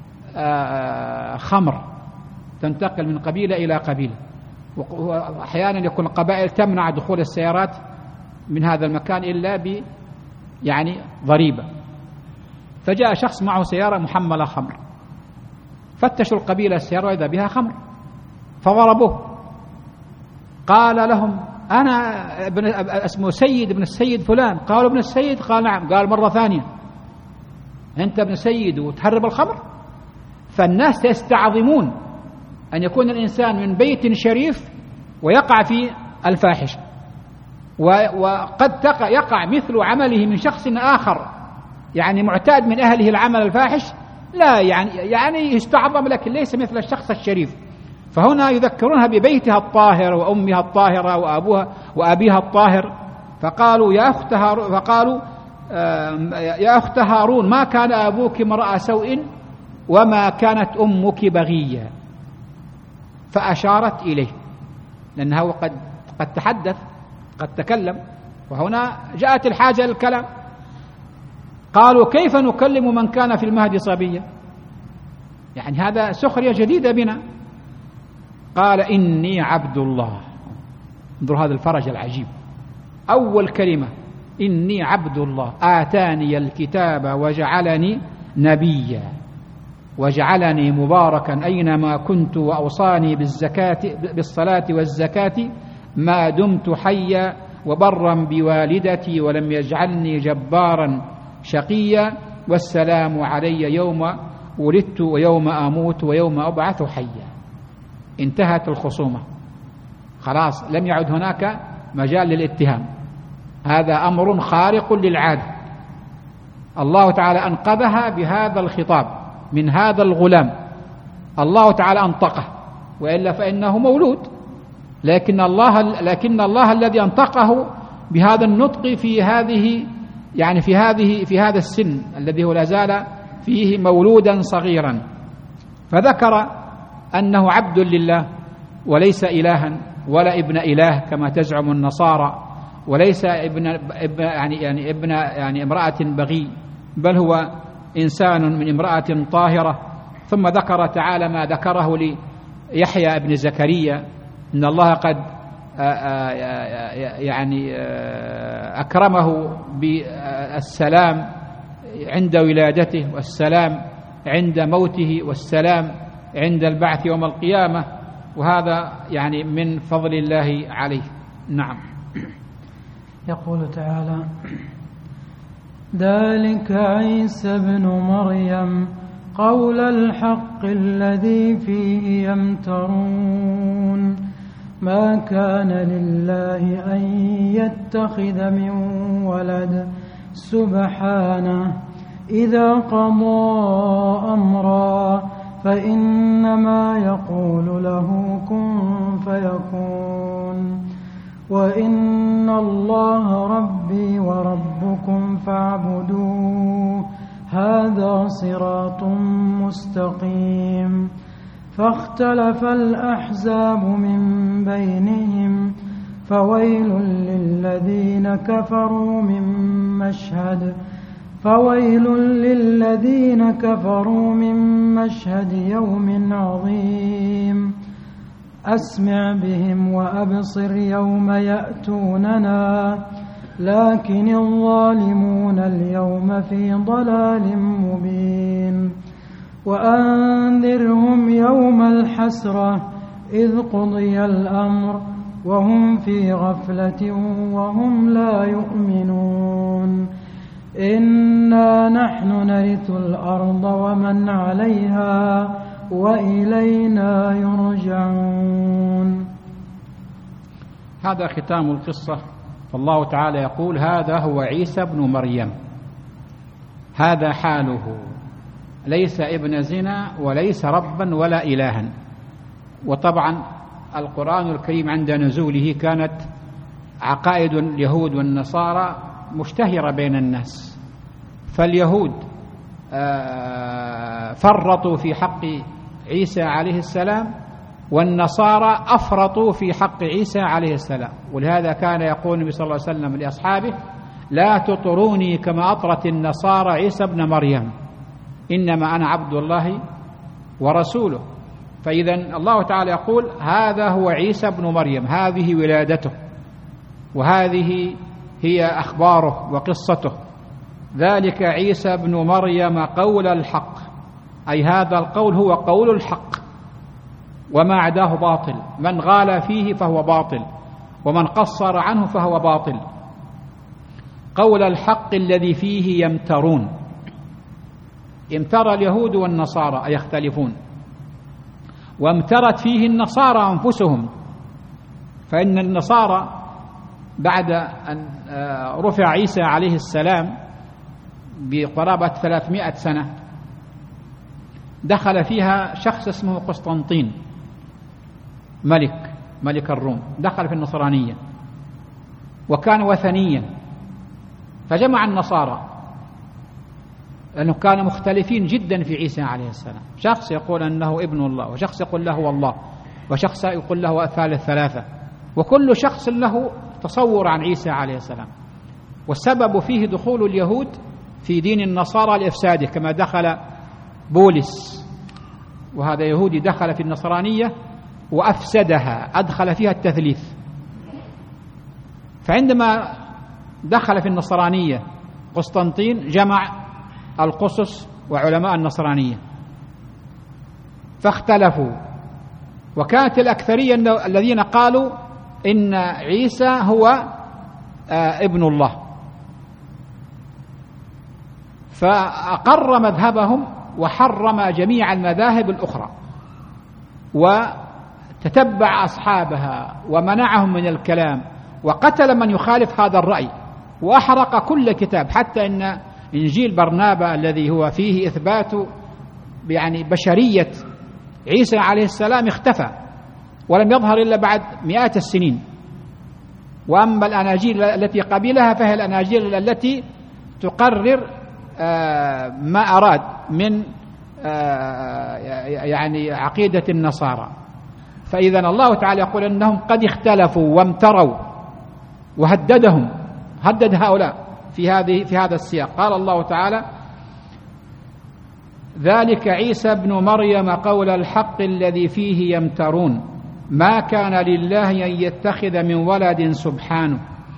خمر تنتقل من قبيلة إلى قبيلة، وأحيانا يكون القبائل تمنع دخول السيارات من هذا المكان إلا يعني ضريبة. فجاء شخص معه سيارة محملة خمر، فتشوا القبيلة السيارة وإذا بها خمر فضربوه. قال لهم أنا اسمه سيد ابن السيد فلان. قالوا ابن السيد؟ قال نعم. قال مرة ثانية أنت ابن سيد وتهرب الخمر؟ فالناس يستعظمون أن يكون الإنسان من بيت شريف ويقع في الفاحشة، وقد يقع مثل عمله من شخص آخر يعني معتاد من أهله العمل الفاحش، لا يعني يستعظم لكن ليس مثل الشخص الشريف. فهنا يذكرونها ببيتها الطاهر وأمها الطاهرة وأبيها الطاهر. فقالوا يا أخت هارون ما كان أبوك امرأ سوء وما كانت أمك بغيا. فأشارت إليه لأنه قد تحدث قد تكلم، وهنا جاءت الحاجة للكلام. قالوا كيف نكلم من كان في المهد صبيا؟ يعني هذا سخرية جديدة بنا. قال إني عبد الله. انظر هذا الفرج العجيب. أول كلمة إني عبد الله آتاني الكتاب وجعلني نبيا وجعلني مباركا أينما كنت وأوصاني بالصلاة والزكاة ما دمت حيا وبرا بوالدتي ولم يجعلني جبارا شقيا والسلام علي يوم ولدت ويوم أموت ويوم أبعث حيا. انتهت الخصومة، خلاص لم يعد هناك مجال للاتهام. هذا أمر خارق للعادة. الله تعالى أنقذها بهذا الخطاب من هذا الغلام. الله تعالى أنطقه، وإلا فإنه مولود، لكن الله الذي أنطقه بهذا النطق في هذا السن الذي هو لا زال فيه مولودا صغيرا. فذكر أنه عبد لله وليس إلها ولا ابن إله كما تزعم النصارى، وليس ابن امرأة بغي، بل هو إنسان من امرأة طاهرة. ثم ذكر تعالى ما ذكره ليحيى ابن زكريا إن الله قد أكرمه بالسلام عند ولادته، والسلام عند موته، والسلام عند البعث يوم القيامة، وهذا من فضل الله عليه. نعم. يقول تعالى ذلك عيسى ابن مريم قول الحق الذي فيه يمترون ما كان لله أن يتخذ من ولد سبحانه إذا قضى أمرا فإنما يقول له كن فيكون وإن الله ربي وربكم فاعبدوه هذا صراط مستقيم. فاختلف الأحزاب من بينهم فويل للذين كفروا من مشهد يوم عظيم. أسمع بهم وأبصر يوم يأتوننا لكن الظالمون اليوم في ضلال مبين. وأنذرهم يوم الحسرة إذ قضي الأمر وهم في غفلة وهم لا يؤمنون. إنا نحن نرث الأرض ومن عليها وإلينا يرجعون. هذا ختام القصة. فالله تعالى يقول هذا هو عيسى ابن مريم، هذا حاله، ليس ابن زنا وليس ربا ولا إلها. وطبعا القرآن الكريم عند نزوله كانت عقائد اليهود والنصارى مشتهرة بين الناس، فاليهود فرطوا في حق عيسى عليه السلام والنصارى أفرطوا في حق عيسى عليه السلام، ولهذا كان يقول النبي صلى الله عليه وسلم لأصحابه: لا تطروني كما أطرت النصارى عيسى ابن مريم، إنما أنا عبد الله ورسوله. فإذا الله تعالى يقول: هذا هو عيسى ابن مريم، هذه ولادته وهذه هي أخباره وقصته. ذلك عيسى ابن مريم قول الحق، أي هذا القول هو قول الحق، وما عداه باطل، من غال فيه فهو باطل، ومن قصر عنه فهو باطل. قول الحق الذي فيه يمترون. امتر اليهود والنصارى أي يختلفون، وامترت فيه النصارى أنفسهم، فإن النصارى بعد أن رفع عيسى عليه السلام بقرابة 300 سنة دخل فيها شخص اسمه قسطنطين، ملك الروم، دخل في النصرانية وكان وثنيا، فجمع النصارى لأنه كانوا مختلفين جدا في عيسى عليه السلام. شخص يقول أنه ابن الله، وشخص يقول له الله، وشخص يقول له ثالث ثلاثة، وكل شخص له تصور عن عيسى عليه السلام. والسبب فيه دخول اليهود في دين النصارى لإفساده، كما دخل بولس، وهذا يهودي دخل في النصرانية وأفسدها، أدخل فيها التثليث. فعندما دخل في النصرانية قسطنطين جمع القسس وعلماء النصرانية فاختلفوا، وكانت الأكثرية الذين قالوا إن عيسى هو ابن الله، فأقر مذهبهم وحرم جميع المذاهب الأخرى، وتتبع أصحابها ومنعهم من الكلام، وقتل من يخالف هذا الرأي، وأحرق كل كتاب، حتى إن إنجيل برنابا الذي هو فيه إثبات يعني بشرية عيسى عليه السلام اختفى ولم يظهر إلا بعد مئات السنين. وأما الأناجيل التي قبلها فهي الأناجيل التي تقرر ما أراد من يعني عقيدة النصارى. فإذا الله تعالى يقول أنهم قد اختلفوا وامتروا، وهددهم، هدد هؤلاء في هذا السياق. قال الله تعالى: ذلك عيسى ابن مريم قول الحق الذي فيه يمترون، ما كان لله أن يتخذ من ولد سبحانه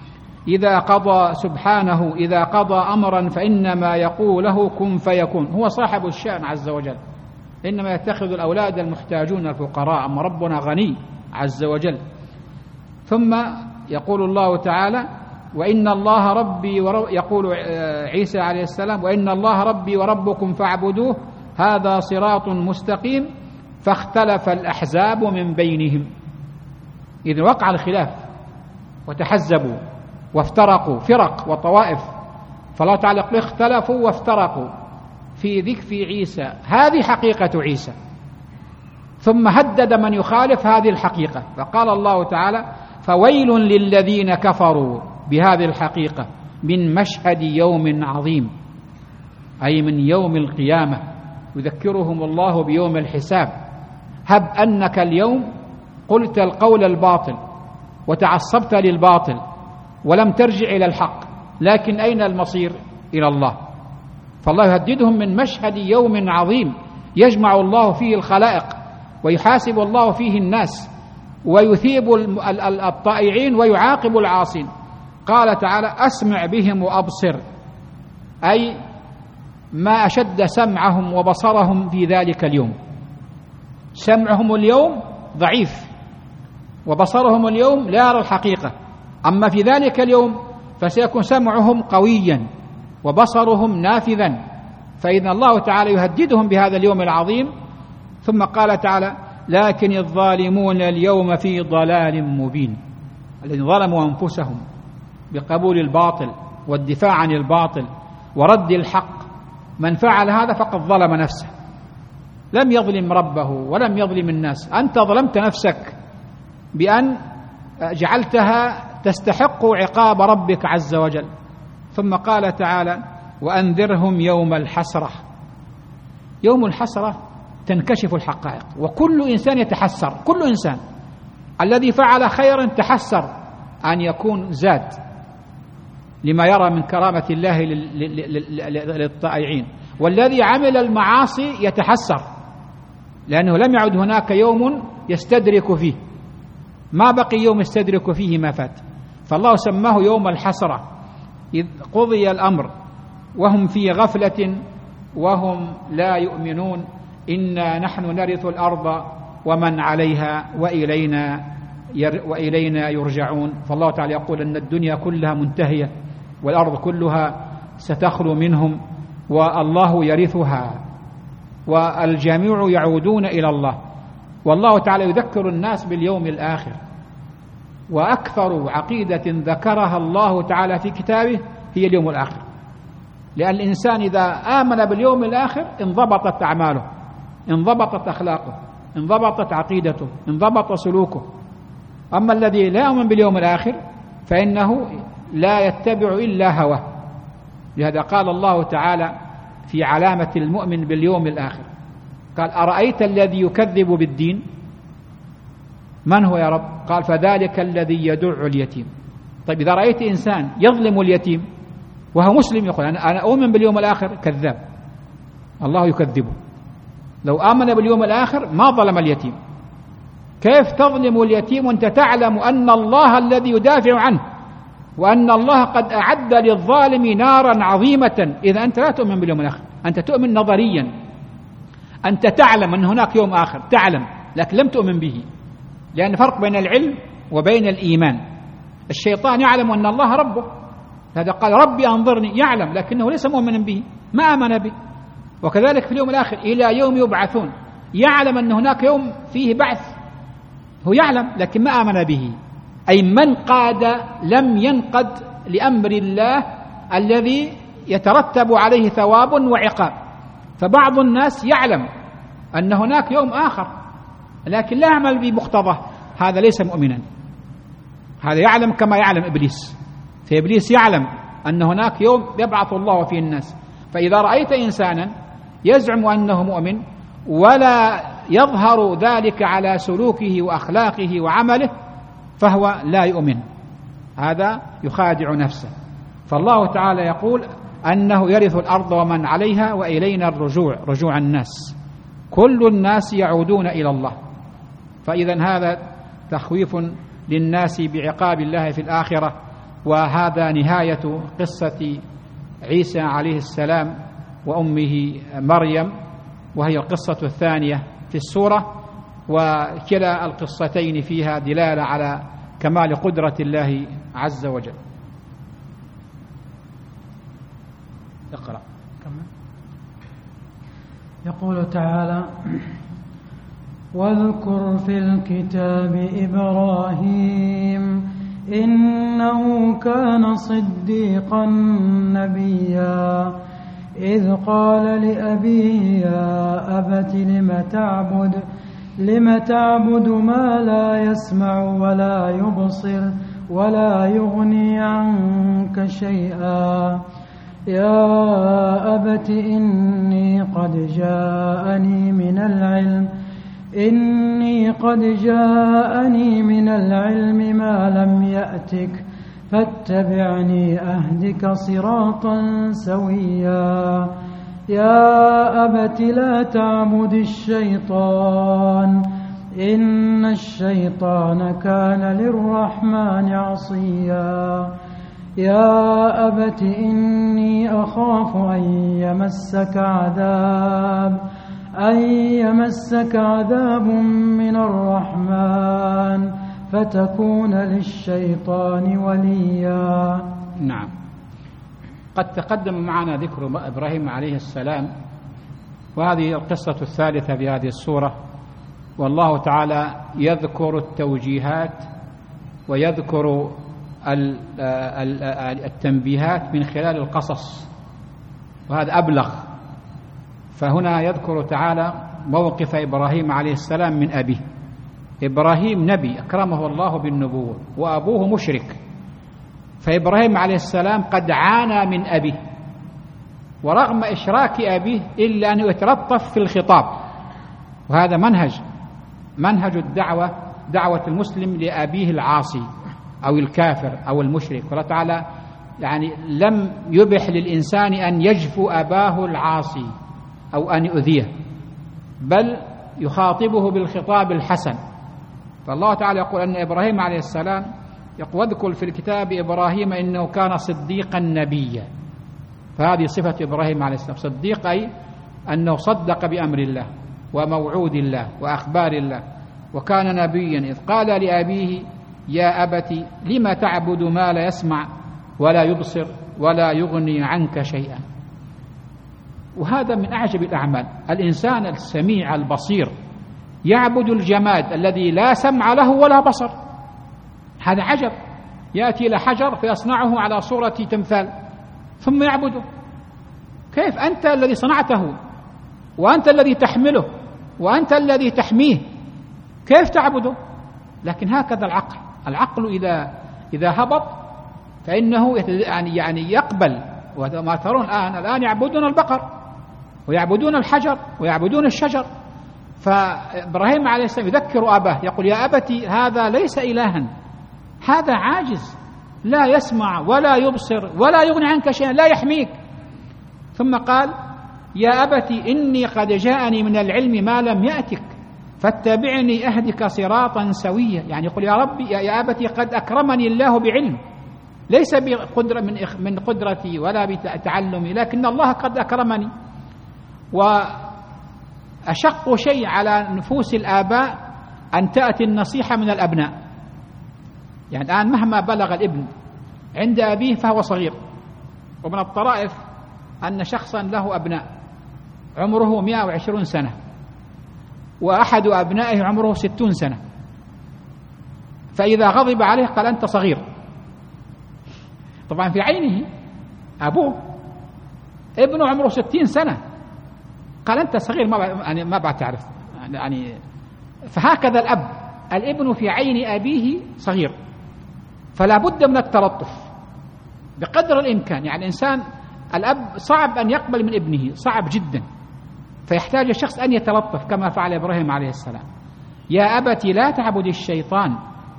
إذا قضى أمرا فإنما يقول له كن فيكون. هو صاحب الشأن عز وجل، إنما يتخذ الأولاد المحتاجون الفقراء، أما ربنا غني عز وجل. ثم يقول الله تعالى: وإن الله ربي يقول عيسى عليه السلام: وإن الله ربي وربكم فاعبدوه هذا صراط مستقيم فاختلف الأحزاب من بينهم. إذ وقع الخلاف وتحزبوا وافترقوا فرق وطوائف، فالله تعالى يقول: اختلفوا وافترقوا في ذكر عيسى، هذه حقيقة عيسى. ثم هدد من يخالف هذه الحقيقة، فقال الله تعالى: فويل للذين كفروا بهذه الحقيقة من مشهد يوم عظيم، أي من يوم القيامة، يذكرهم الله بيوم الحساب. هب أنك اليوم قلت القول الباطل وتعصبت للباطل ولم ترجع إلى الحق، لكن أين المصير؟ إلى الله. فالله يهددهم من مشهد يوم عظيم يجمع الله فيه الخلائق ويحاسب الله فيه الناس ويثيب الطائعين ويعاقب العاصين. قال تعالى: أسمع بهم وأبصر، أي ما أشد سمعهم وبصرهم في ذلك اليوم. سمعهم اليوم ضعيف، وبصرهم اليوم لا يرى الحقيقة، أما في ذلك اليوم فسيكون سمعهم قويا وبصرهم نافذا. فإذا الله تعالى يهددهم بهذا اليوم العظيم. ثم قال تعالى: لكن الظالمون اليوم في ضلال مبين. الذين ظلموا أنفسهم بقبول الباطل والدفاع عن الباطل ورد الحق، من فعل هذا فقد ظلم نفسه، لم يظلم ربه ولم يظلم الناس. أنت ظلمت نفسك بأن جعلتها تستحق عقاب ربك عز وجل. ثم قال تعالى: وأنذرهم يوم الحسرة. يوم الحسرة تنكشف الحقائق، وكل إنسان يتحسر، كل إنسان الذي فعل خيرا تحسر أن يكون زاد لما يرى من كرامة الله للطائعين، والذي عمل المعاصي يتحسر لأنه لم يعد هناك يوم يستدرك فيه، ما بقي يوم يستدرك فيه ما فات، فالله سماه يوم الحسرة إذ قضي الأمر وهم في غفلة وهم لا يؤمنون إنا نحن نرث الأرض ومن عليها وإلينا يرجعون. فالله تعالى يقول أن الدنيا كلها منتهية والأرض كلها ستخلو منهم والله يرثها والجميع يعودون إلى الله. والله تعالى يذكر الناس باليوم الآخر، وأكثر عقيدة ذكرها الله تعالى في كتابه هي اليوم الآخر، لأن الإنسان إذا آمن باليوم الآخر انضبطت أعماله، انضبطت أخلاقه، انضبطت عقيدته، انضبط سلوكه. أما الذي لا يؤمن باليوم الآخر فإنه لا يتبع إلا هواه. لهذا قال الله تعالى في علامة المؤمن باليوم الآخر، قال أرأيت الذي يكذب بالدين؟ من هو يا رب؟ قال فذلك الذي يدع اليتيم. طيب إذا رأيت إنسان يظلم اليتيم وهو مسلم يقول أنا أؤمن باليوم الآخر، كذاب، الله يكذبه. لو آمن باليوم الآخر ما ظلم اليتيم. كيف تظلم اليتيم وأنت تعلم أن الله الذي يدافع عنه وأن الله قد أعد للظالم نارا عظيمة؟ إذا أنت لا تؤمن باليوم الآخر، أنت تؤمن نظريا، أنت تعلم أن هناك يوم آخر، تعلم لكن لم تؤمن به، لأن فرق بين العلم وبين الإيمان. الشيطان يعلم أن الله ربه، هذا قال ربي أنظرني، يعلم لكنه ليس مؤمنا به، ما آمن به. وكذلك في اليوم الآخر إلى يوم يبعثون، يعلم أن هناك يوم فيه بعث، هو يعلم لكن ما آمن به. أي من قاد لم ينقد لأمر الله الذي يترتب عليه ثواب وعقاب. فبعض الناس يعلم أن هناك يوم آخر لكن لا يعمل بمقتضاه، هذا ليس مؤمنا، هذا يعلم كما يعلم إبليس. فإبليس يعلم أن هناك يوم يبعث الله فيه الناس. فإذا رأيت إنسانا يزعم أنه مؤمن ولا يظهر ذلك على سلوكه وأخلاقه وعمله فهو لا يؤمن، هذا يخادع نفسه. فالله تعالى يقول أنه يرث الأرض ومن عليها وإلينا الرجوع، رجوع الناس، كل الناس يعودون إلى الله. فإذا هذا تخويف للناس بعقاب الله في الآخرة. وهذا نهاية قصة عيسى عليه السلام وأمه مريم، وهي القصة الثانية في السورة، وكلا القصتين فيها دلالة على كمال قدرة الله عز وجل. اقرأ. يقول تعالى واذكر في الكتاب إبراهيم إنه كان صديقا نبيا إذ قال لأبيه يا أبت لم تعبد ما لا يسمع ولا يبصر ولا يغني عنك شيئا يا أبت إني قد جاءني من العلم ما لم يأتك فاتبعني أهدك صراطا سويا يا أبت لا تعبد الشيطان إن الشيطان كان للرحمن عصيا يا أبت إني أخاف أن يمسك عذاب من الرحمن فتكون للشيطان وليا. نعم، قد تقدم معنا ذكر إبراهيم عليه السلام، وهذه القصة الثالثة في هذه السورة. والله تعالى يذكر التوجيهات ويذكر التنبيهات من خلال القصص، وهذا أبلغ. فهنا يذكر تعالى موقف إبراهيم عليه السلام من أبيه. إبراهيم نبي أكرمه الله بالنبوة وأبوه مشرك، فإبراهيم عليه السلام قد عانى من أبيه، ورغم إشراك أبيه إلا أنه يتلطف في الخطاب وهذا منهج الدعوة، دعوة المسلم لأبيه العاصي أو الكافر أو المشرك. والله تعالى يعني لم يبح للإنسان أن يجفو أباه العاصي أو أن يؤذيه، بل يخاطبه بالخطاب الحسن. فالله تعالى يقول أن إبراهيم عليه السلام يقول: واذكر في الكتاب إبراهيم إنه كان صديقا نبيا. فهذه صفة إبراهيم عليه السلام، صديق أي أنه صدق بأمر الله وموعود الله وأخبار الله، وكان نبيا إذ قال لأبيه: يا أبت لم تعبد ما لا يسمع ولا يبصر ولا يغني عنك شيئا. وهذا من أعجب الأعمال، الإنسان السميع البصير يعبد الجماد الذي لا سمع له ولا بصر. هذا عجب، يأتي إلى حجر فيصنعه على صورة تمثال ثم يعبده. كيف أنت الذي صنعته وأنت الذي تحمله وأنت الذي تحميه، كيف تعبده؟ لكن هكذا العقل إذا هبط فإنه يعني يقبل. وما ترون الآن يعبدون البقر ويعبدون الحجر ويعبدون الشجر. فإبراهيم عليه السلام يذكر أباه يقول: يا أبتي هذا ليس إلها، هذا عاجز لا يسمع ولا يبصر ولا يغني عنك شيئا، لا يحميك. ثم قال: يا أبتي إني قد جاءني من العلم ما لم يأتك فاتبعني أهدك صراطا سويا. يعني يقول: يا ربي يا أبتي قد أكرمني الله بعلم، ليس بقدرة من قدرتي ولا بتعلمي، لكن الله قد أكرمني. وأشق شيء على نفوس الآباء أن تأتي النصيحة من الأبناء. يعني الآن مهما بلغ الابن عند أبيه فهو صغير. ومن الطرائف أن شخصا له أبناء عمره 120 سنة وأحد أبنائه عمره 60 سنة، فإذا غضب عليه قال: أنت صغير. طبعا في عينه أبوه ابنه عمره 60 سنة قال: أنت صغير، ما بعد تعرف. يعني فهكذا الابن في عين أبيه صغير. فلا بد من التلطف بقدر الإمكان. يعني الأب صعب أن يقبل من ابنه، صعب جدا، فيحتاج الشخص أن يتلطف كما فعل إبراهيم عليه السلام. يا أبت لا تعبد الشيطان،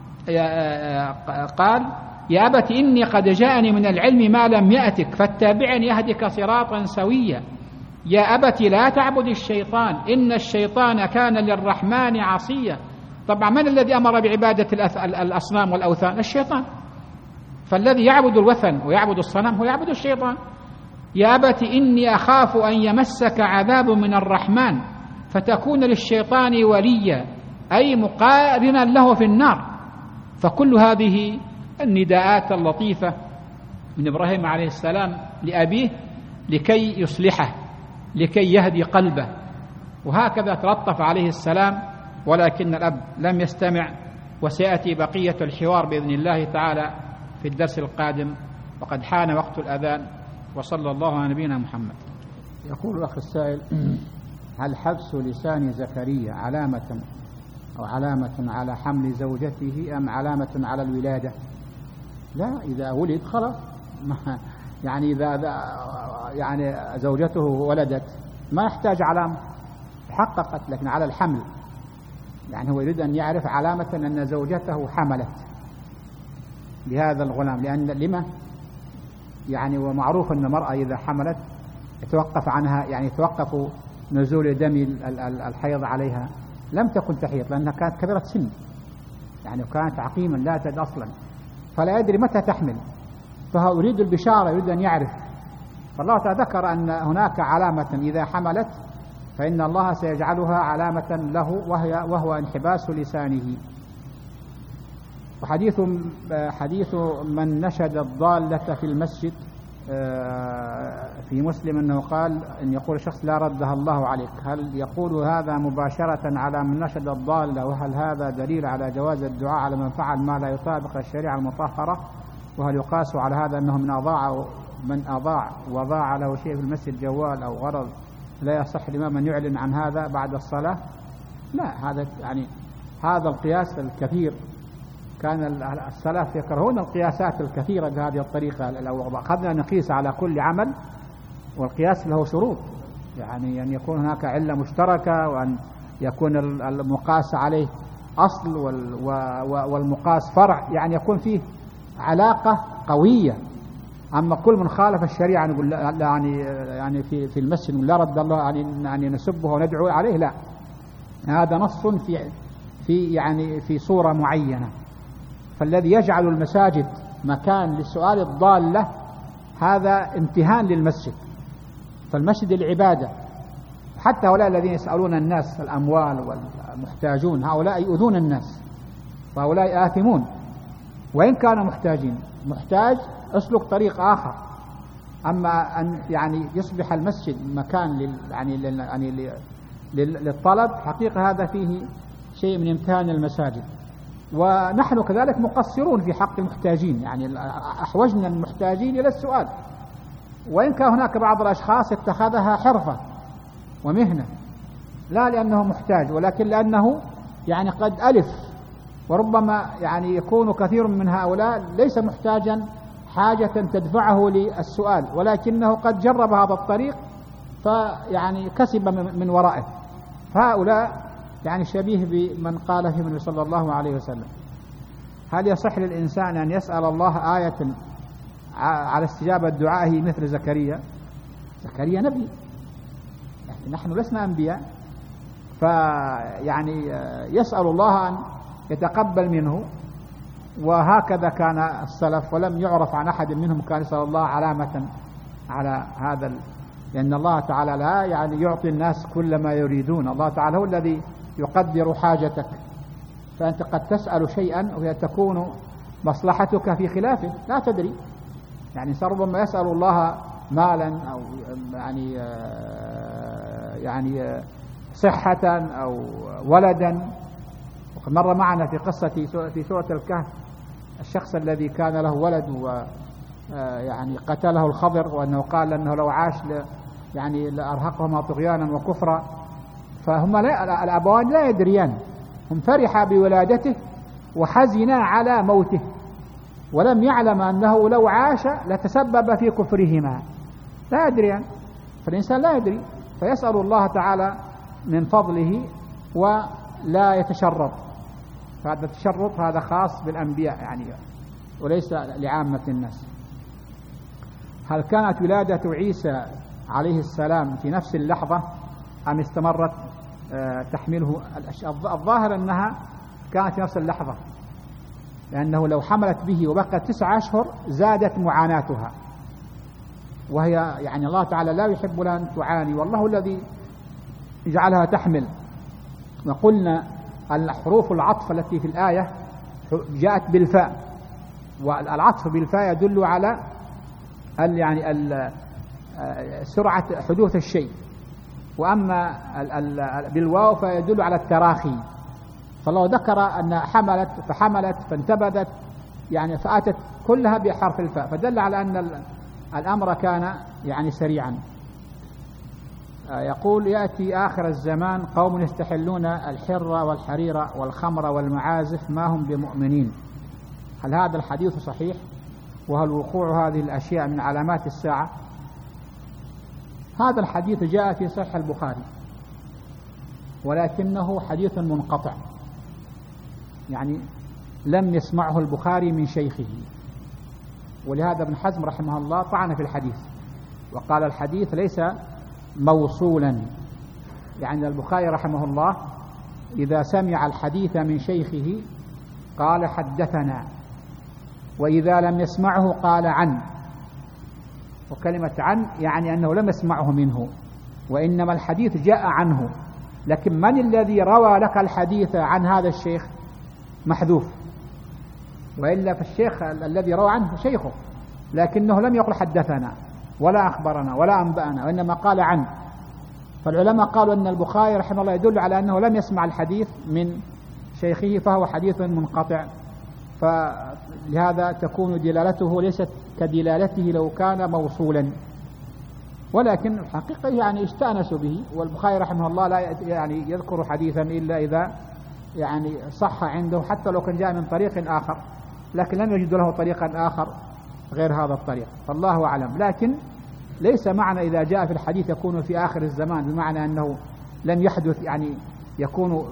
قال: يا أبت إني قد جاءني من العلم ما لم يأتك فاتبعني أهدك صراطا سويا. يا أبت لا تعبد الشيطان إن الشيطان كان للرحمن عصيا. طبعا من الذي أمر بعبادة الأصنام والأوثان؟ الشيطان. فالذي يعبد الوثن ويعبد الصنم هو يعبد الشيطان. يا أبت إني أخاف أن يمسك عذاب من الرحمن فتكون للشيطان وليا، أي مقارنا له في النار. فكل هذه النداءات اللطيفة من إبراهيم عليه السلام لأبيه لكي يصلحه، لكي يهدي قلبه. وهكذا تلطف عليه السلام، ولكن الأب لم يستمع. وسيأتي بقية الحوار بإذن الله تعالى في الدرس القادم، وقد حان وقت الأذان. وصلى الله على نبينا محمد. يقول الأخ السائل: هل حبس لسان زكريا علامة على حمل زوجته أم علامة على الولادة؟ لا، إذا ولد خلاص، يعني إذا يعني زوجته ولدت ما يحتاج علامة، حققت. لكن على الحمل، يعني هو يريد أن يعرف علامة أن زوجته حملت بهذا الغلام. لأن لما يعني ومعروف أن المرأة إذا حملت يتوقف عنها، يعني يتوقف نزول دم الحيض عليها. لم تكن تحيض لأنها كانت كبيرة سن، يعني كانت عقيما لا تد أصلا، فلا يدري متى تحمل. فهو يريد البشارة، يريد أن يعرف. فالله تعالى ذكر أن هناك علامة إذا حملت فإن الله سيجعلها علامة له وهو انحباس لسانه. وحديث من نشد الضالة في المسجد في مسلم أنه قال إن يقول شخص: لا ردها الله عليك. هل يقول هذا مباشرة على من نشد الضالة؟ وهل هذا دليل على جواز الدعاء على من فعل ما لا يطابق الشريعة المطهرة؟ وهل يقاس على هذا أنه من أضاع وضاع له شيء في المسجد جوال أو غرض لا يصح الإمام أن يعلن عن هذا بعد الصلاة؟ لا، هذا القياس الكثير. كان السلف يكرهون القياسات الكثيرة بهذه الطريقة. لو أخذنا نقيس على كل عمل، والقياس له شروط، يعني أن يكون هناك علة مشتركة، وأن يكون المقاس عليه أصل والمقاس فرع، يعني يكون فيه علاقة قوية. أما كل من خالف الشريعة نقول يعني في المسجد لا رد الله يعني نسبه وندعو عليه، لا، هذا نص في صورة معينة. فالذي يجعل المساجد مكان للسؤال الضالة هذا امتهان للمسجد. فالمسجد العبادة، حتى هؤلاء الذين يسألون الناس الأموال والمحتاجون هؤلاء يؤذون الناس، وهؤلاء آثمون وإن كانوا محتاجين. محتاج اسلك طريق آخر. أما أن يعني يصبح المسجد مكان للطلب، حقيقة هذا فيه شيء من امتهان المساجد. ونحن كذلك مقصرون في حق المحتاجين، يعني أحوجنا المحتاجين إلى السؤال، وإن كان هناك بعض الأشخاص اتخذها حرفة ومهنة، لا لأنه محتاج ولكن لأنه يعني قد ألف. وربما يعني يكون كثير من هؤلاء ليس محتاجا حاجة تدفعه للسؤال، ولكنه قد جرب هذا الطريق فيعني كسب من ورائه. فهؤلاء يعني شبيه بمن قال في النبي صلى الله عليه وسلم: هل يصح للإنسان أن يسأل الله آية على استجابة دعائه مثل زكريا؟ زكريا نبي، يعني نحن لسنا أنبياء، فيعني يسأل الله أن يتقبل منه. وهكذا كان السلف، ولم يعرف عن أحد منهم كان يسأل الله علامة على هذا، لأن الله تعالى لا يعني يعطي الناس كل ما يريدون. الله تعالى هو الذي يقدر حاجتك، فأنت قد تسأل شيئا وتكون مصلحتك في خلافه، لا تدري. يعني ربما يسأل الله مالا أو يعني صحة أو ولدا. وقد مر معنا في قصة في سورة الكهف الشخص الذي كان له ولد ويعني قتله الخضر، وأنه قال أنه لو عاش يعني لأرهقهما طغيانا وكفرا. فهم الأبوان لا يدريان، هم فرحا بولادته وحزنا على موته، ولم يعلم أنه لو عاش لتسبب في كفرهما، لا يدريان. فالإنسان لا يدري، فيسأل الله تعالى من فضله ولا يتشرط. فهذا التشرط هذا خاص بالأنبياء يعني، وليس لعامة الناس. هل كانت ولادة عيسى عليه السلام في نفس اللحظة أم استمرت تحمله؟ الظاهر أنها كانت في نفس اللحظة، لأنه لو حملت به وبقت 9 أشهر زادت معاناتها، وهي يعني الله تعالى لا يحب أن تعاني، والله الذي جعلها تحمل. وقلنا الحروف العطف التي في الآية جاءت بالفاء، والعطف بالفاء يدل على يعني سرعة حدوث الشيء، وأما بالواو فيدل على التراخي. فالله ذكر أن فحملت فانتبذت، يعني فأتت كلها بحرف الفاء، فدل على أن الأمر كان يعني سريعا. يقول: يأتي آخر الزمان قوم يستحلون الحر والحرير والخمر والمعازف ما هم بمؤمنين. هل هذا الحديث صحيح؟ وهل وقوع هذه الأشياء من علامات الساعة؟ هذا الحديث جاء في صحيح البخاري، ولكنه حديث منقطع، يعني لم يسمعه البخاري من شيخه، ولهذا ابن حزم رحمه الله طعن في الحديث وقال الحديث ليس موصولا. يعني البخاري رحمه الله إذا سمع الحديث من شيخه قال حدثنا، وإذا لم يسمعه قال عن. وكلمة عن يعني أنه لم يسمعه منه، وإنما الحديث جاء عنه، لكن من الذي روى لك الحديث عن هذا الشيخ محذوف، وإلا فالشيخ الذي روى عنه شيخه، لكنه لم يقل حدثنا ولا أخبرنا ولا أنبأنا، وإنما قال عن. فالعلماء قالوا أن البخاري رحمه الله يدل على أنه لم يسمع الحديث من شيخه، فهو حديث منقطع، فلهذا تكون دلالته ليست كدلالته لو كان موصولا. ولكن الحقيقة يعني استأنسوا به، والبخاري رحمه الله لا يعني يذكر حديثا إلا إذا يعني صح عنده، حتى لو كان جاء من طريق آخر، لكن لم يجد له طريقا آخر غير هذا الطريق، فالله أعلم. لكن ليس معنى إذا جاء في الحديث يكون في آخر الزمان بمعنى أنه لم يحدث يعني يكون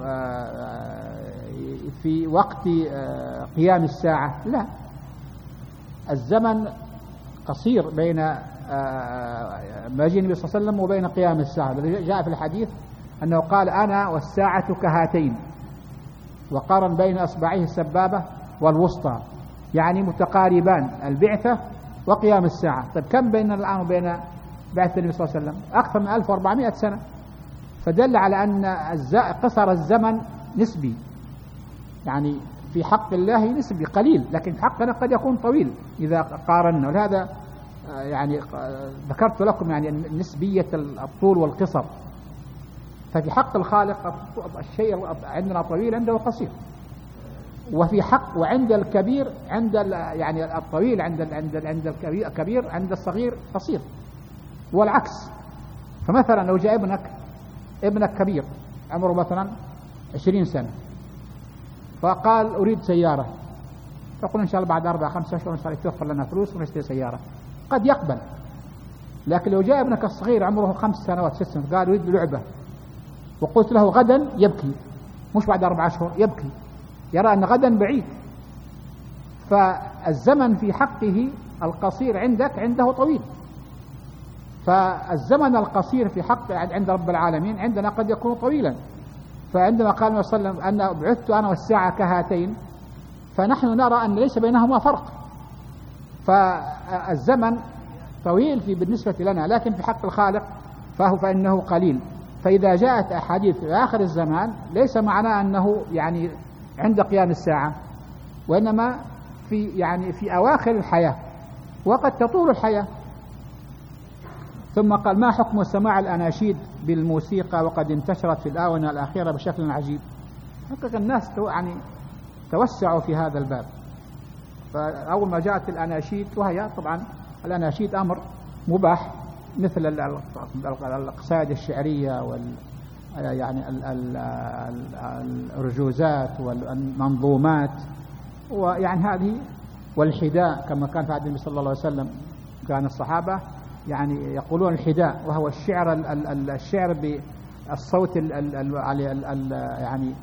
في وقت قيام الساعة، لا، الزمن قصير بين مجيء النبي صلى الله عليه وسلم وبين قيام الساعة. جاء في الحديث أنه قال أنا والساعة كهاتين، وقارن بين أصبعيه السبابة والوسطى، يعني متقاربان، البعثة وقيام الساعة. طيب كم بين الآن وبين بعثة النبي صلى الله عليه وسلم؟ أكثر من 1400 سنة، فدل على أن قصر الزمن نسبي، يعني في حق الله نسبي قليل، لكن في حقنا قد يكون طويل إذا قارنا. ولهذا يعني ذكرت لكم يعني نسبية الطول والقصر. ففي حق الخالق الشيء عندنا طويل، عنده قصير. وفي حق وعند الكبير، عند يعني الطويل عند الكبير، عند الصغير قصير، والعكس. فمثلا لو جاء ابنك كبير عمره مثلا 20 سنة، فقال أريد سيارة، تقول إن شاء الله بعد 4-5 أشهر يتوفر لنا فلوس ونشتري سيارة، قد يقبل. لكن لو جاء ابنك الصغير عمره 5 سنوات 6 سنوات قال أريد لعبة، وقلت له غدا، يبكي، مش بعد 4 أشهر، يبكي، يرى أن غدا بعيد. فالزمن في حقه القصير عندك عنده طويل. فالزمن القصير في حق عند رب العالمين عندنا قد يكون طويلا. فعندما قال النبي صلى الله عليه وسلم أن بعثت أنا والساعة كهاتين، فنحن نرى أن ليس بينهما فرق. فالزمن طويل بالنسبة لنا، لكن في حق الخالق فإنه قليل. فإذا جاءت أحاديث في آخر الزمان ليس معناه أنه يعني عند قيام الساعة، وإنما في أواخر الحياة، وقد تطول الحياة. ثم قال ما حكم سماع الأناشيد بالموسيقى وقد انتشرت في الآونة الأخيرة بشكل عجيب؟ حقيقة الناس يعني توسعوا في هذا الباب. فأول ما جاءت الأناشيد، وهي طبعا الأناشيد أمر مباح مثل القصائد الشعرية يعني الأرجوزات والمنظومات، ويعني هذه، والحداء كما كان في عهد النبي صلى الله عليه وسلم. كان الصحابة يعني يقولون الحداء، وهو الشعر بالصوت يعني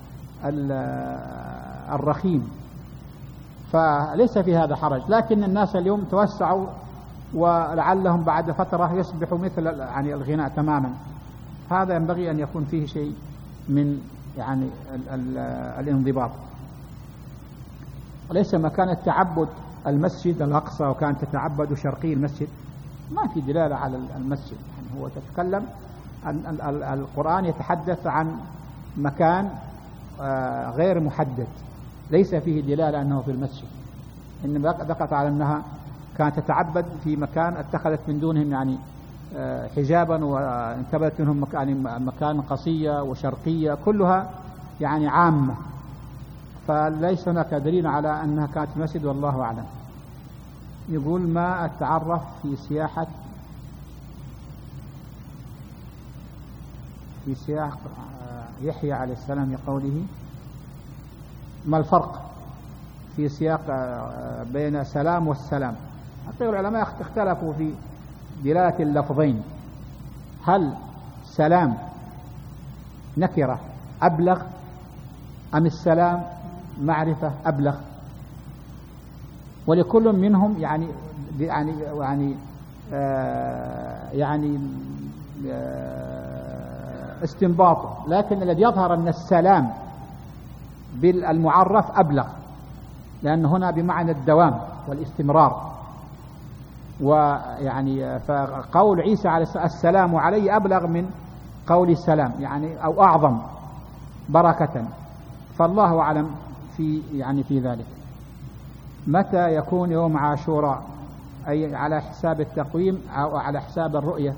الرخيم. فليس في هذا حرج، لكن الناس اليوم توسعوا، ولعلهم بعد فترة يصبحوا مثل يعني الغناء تماما. هذا ينبغي أن يكون فيه شيء من يعني الانضباط. وليس مكان التعبد المسجد الأقصى، وكان تتعبد شرقي المسجد، ما في دلالة على المسجد. يعني هو تتكلم القرآن يتحدث عن مكان غير محدد، ليس فيه دلالة أنه في المسجد، إنما ذكرت على أنها كانت تتعبد في مكان اتخذت من دونهم يعني حجابا، وانتبهت منهم مكان قصية وشرقية، كلها يعني عامة. فليس هناك دليل على أنها كانت في المسجد، والله أعلم. يقول ما أتعرف في سياق يحيى عليه السلام لقوله، ما الفرق في سياق بين سلام والسلام؟ حتى العلماء اختلفوا في دلالة اللفظين، هل سلام نكرة أبلغ أم السلام معرفة أبلغ؟ ولكل منهم يعني استنباط، لكن الذي يظهر أن السلام بالمعرف أبلغ، لأن هنا بمعنى الدوام والاستمرار. ويعني فقول عيسى عليه السلام علي أبلغ من قول السلام، يعني أو أعظم بركة. فالله أعلم في ذلك. متى يكون يوم عاشوراء؟ أي على حساب التقويم أو على حساب الرؤية؟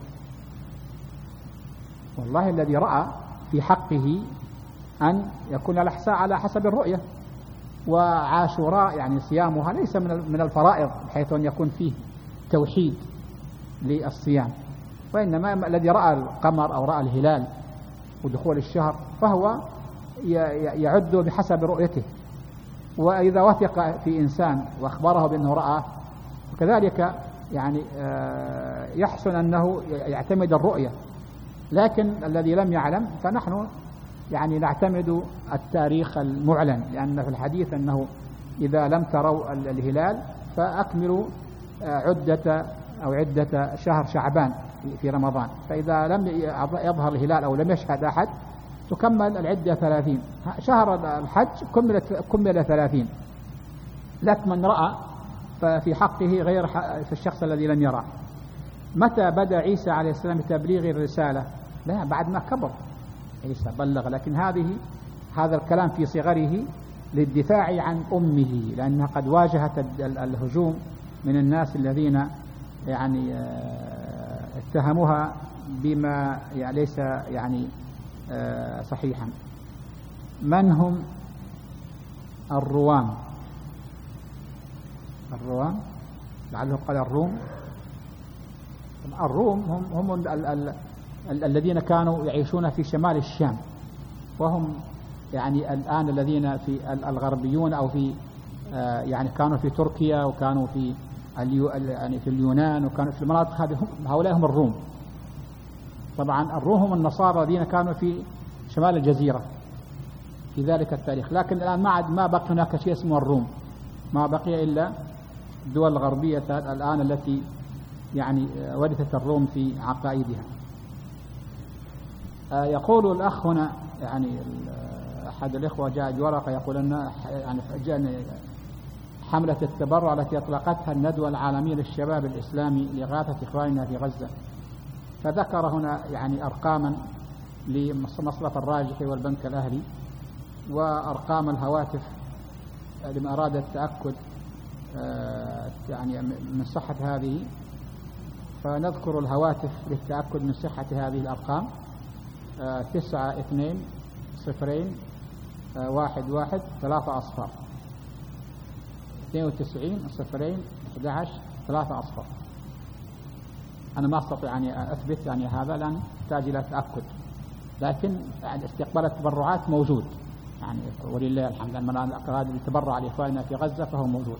والله الذي رأى في حقه أن يكون على حسب الرؤية. وعاشوراء يعني صيامها ليس من الفرائض بحيث أن يكون فيه توحيد للصيام، وإنما الذي رأى القمر أو رأى الهلال ودخول الشهر فهو يعد بحسب رؤيته. وإذا وثق في إنسان وأخبره بأنه رأى، وكذلك يعني يحسن أنه يعتمد الرؤية. لكن الذي لم يعلم فنحن يعني نعتمد التاريخ المعلن، لأن في الحديث أنه إذا لم تروا الهلال فأكملوا عدة شهر شعبان في رمضان، فإذا لم يظهر الهلال أو لم يشهد أحد تكمل العدة 30. شهر الحج كمل 30، لكن من رأى ففي حقه غير في الشخص الذي لم يرى. متى بدأ عيسى عليه السلام بتبليغ الرسالة؟ لا، بعد ما كبر عيسى بلغ، لكن هذا الكلام في صغره للدفاع عن أمه، لأنها قد واجهت الهجوم من الناس الذين يعني اتهموها بما ليس يعني صحيحا. من هم الروام؟ لعله قال الروم هم الذين كانوا يعيشون في شمال الشام، وهم يعني الآن الذين في الغربيون أو في يعني كانوا في تركيا وكانوا في يعني في اليونان وكانوا في المناطق هذه، هؤلاء هم الروم. طبعا الروم هم النصارى الذين كانوا في شمال الجزيرة في ذلك التاريخ، لكن الآن ما بقي هناك شيء اسمه الروم، ما بقي إلا الدول الغربية الآن التي يعني ورثت الروم في عقائدها. يقول الأخ هنا يعني أحد الإخوة جاء بورقة يقول أن يعني جاء حملة التبرع التي أطلقتها الندوة العالمية للشباب الإسلامي لإغاثة إخواننا في غزة، فذكر هنا يعني أرقاما لمصرف الراجحي والبنك الأهلي وأرقام الهواتف لمن أراد التأكد يعني من صحة هذه، فنذكر الهواتف للتأكد من صحة هذه الأرقام: 92-0-11-3 أصفار 92-0-11-3 أصفار. أنا ما أستطيع يعني أثبت يعني هذا لأن يحتاج إلى تأكد، لكن يعني استقبال التبرعات موجود يعني ولله الحمد. من أراد يتبرع لإخواننا في غزة فهو موجود.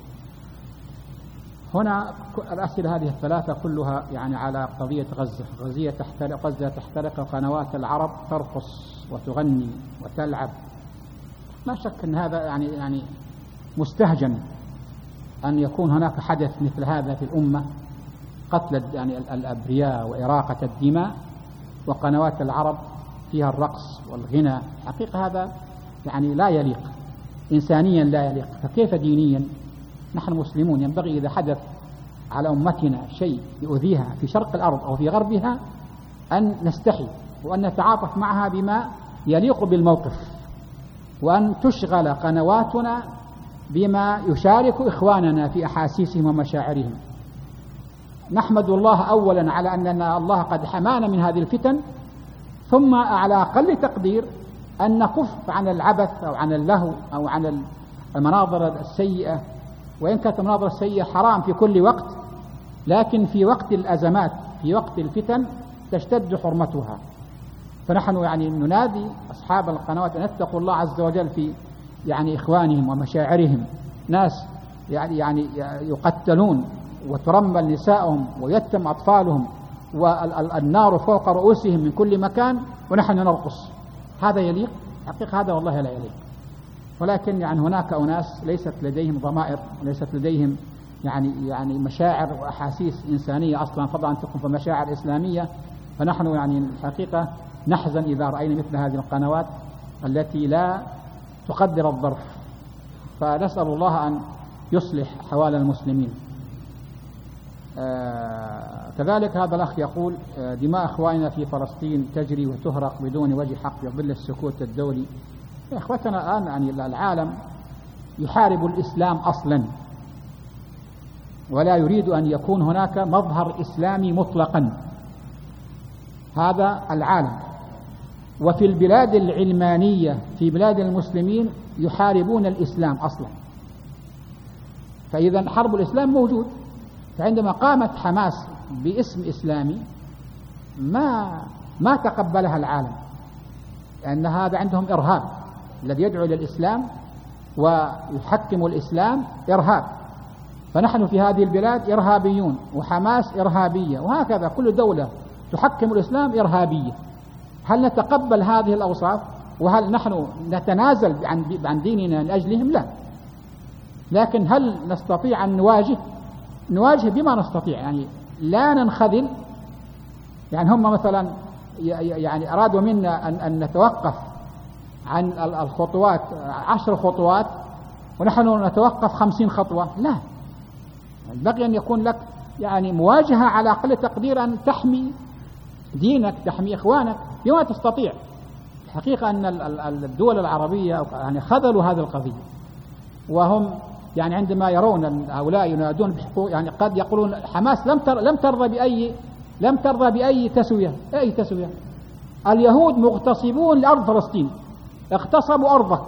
هنا الأسئلة هذه الثلاثة كلها يعني على قضية غزة. غزة تحترق، قنوات العرب ترقص وتغني وتلعب. لا شك أن هذا يعني مستهجن أن يكون هناك حدث مثل هذا في الأمة، قتل يعني الأبرياء وإراقة الدماء، وقنوات العرب فيها الرقص والغنى. حقيقة هذا يعني لا يليق إنسانيا، لا يليق، فكيف دينيا؟ نحن مسلمون ينبغي إذا حدث على أمتنا شيء يؤذيها في شرق الأرض أو في غربها أن نستحي وأن نتعاطف معها بما يليق بالموقف، وأن تشغل قنواتنا بما يشارك إخواننا في أحاسيسهم ومشاعرهم. نحمد الله أولا على أن الله قد حمانا من هذه الفتن، ثم على أقل تقدير أن نكف عن العبث أو عن اللهو أو عن المناظر السيئة، وإن كانت المناظر السيئة حرام في كل وقت، لكن في وقت الأزمات في وقت الفتن تشتد حرمتها. فنحن يعني ننادي أصحاب القنوات أن يتقوا الله عز وجل في يعني إخوانهم ومشاعرهم. ناس يعني يقتلون وترمل نساءهم ويتم أطفالهم والنار فوق رؤوسهم من كل مكان ونحن نرقص. هذا يليق؟ حقيقة هذا والله لا يليق. ولكن يعني هناك أناس ليست لديهم ضمائر وليست لديهم يعني مشاعر وأحاسيس إنسانية أصلا، فضلا أن تكون في مشاعر إسلامية. فنحن يعني الحقيقة نحزن إذا رأينا مثل هذه القنوات التي لا تقدر الظرف. فنسأل الله أن يصلح حوال المسلمين. كذلك هذا الأخ يقول: دماء أخواننا في فلسطين تجري وتهرق بدون وجه حق في ظل السكوت الدولي. يا إخوتنا الآن يعني العالم يحارب الإسلام أصلا، ولا يريد أن يكون هناك مظهر إسلامي مطلقا. هذا العالم. وفي البلاد العلمانية في بلاد المسلمين يحاربون الإسلام أصلا. فإذا حرب الإسلام موجود. فعندما قامت حماس باسم إسلامي ما تقبلها العالم، لأن هذا عندهم إرهاب. الذي يدعو إلى الإسلام ويحكم الإسلام إرهاب. فنحن في هذه البلاد إرهابيون، وحماس إرهابية، وهكذا كل دولة تحكم الإسلام إرهابية. هل نتقبل هذه الأوصاف؟ وهل نحن نتنازل عن ديننا لأجلهم؟ لا. لكن هل نستطيع أن نواجه بما نستطيع، يعني لا ننخذل. يعني هم مثلا يعني أرادوا منا أن نتوقف عن الخطوات 10 خطوات ونحن نتوقف 50 خطوة، لا. بقي أن يكون لك يعني مواجهة على أقل تقدير أن تحمي دينك، تحمي إخوانك بما تستطيع. الحقيقة أن الدول العربية يعني خذلوا هذه القضية، وهم يعني عندما يرون أن هؤلاء ينادون بحقوق، يعني قد يقولون حماس لم ترضى بأي تسوية. أي تسوية؟ اليهود مغتصبون لأرض فلسطين، اغتصبوا أرضك،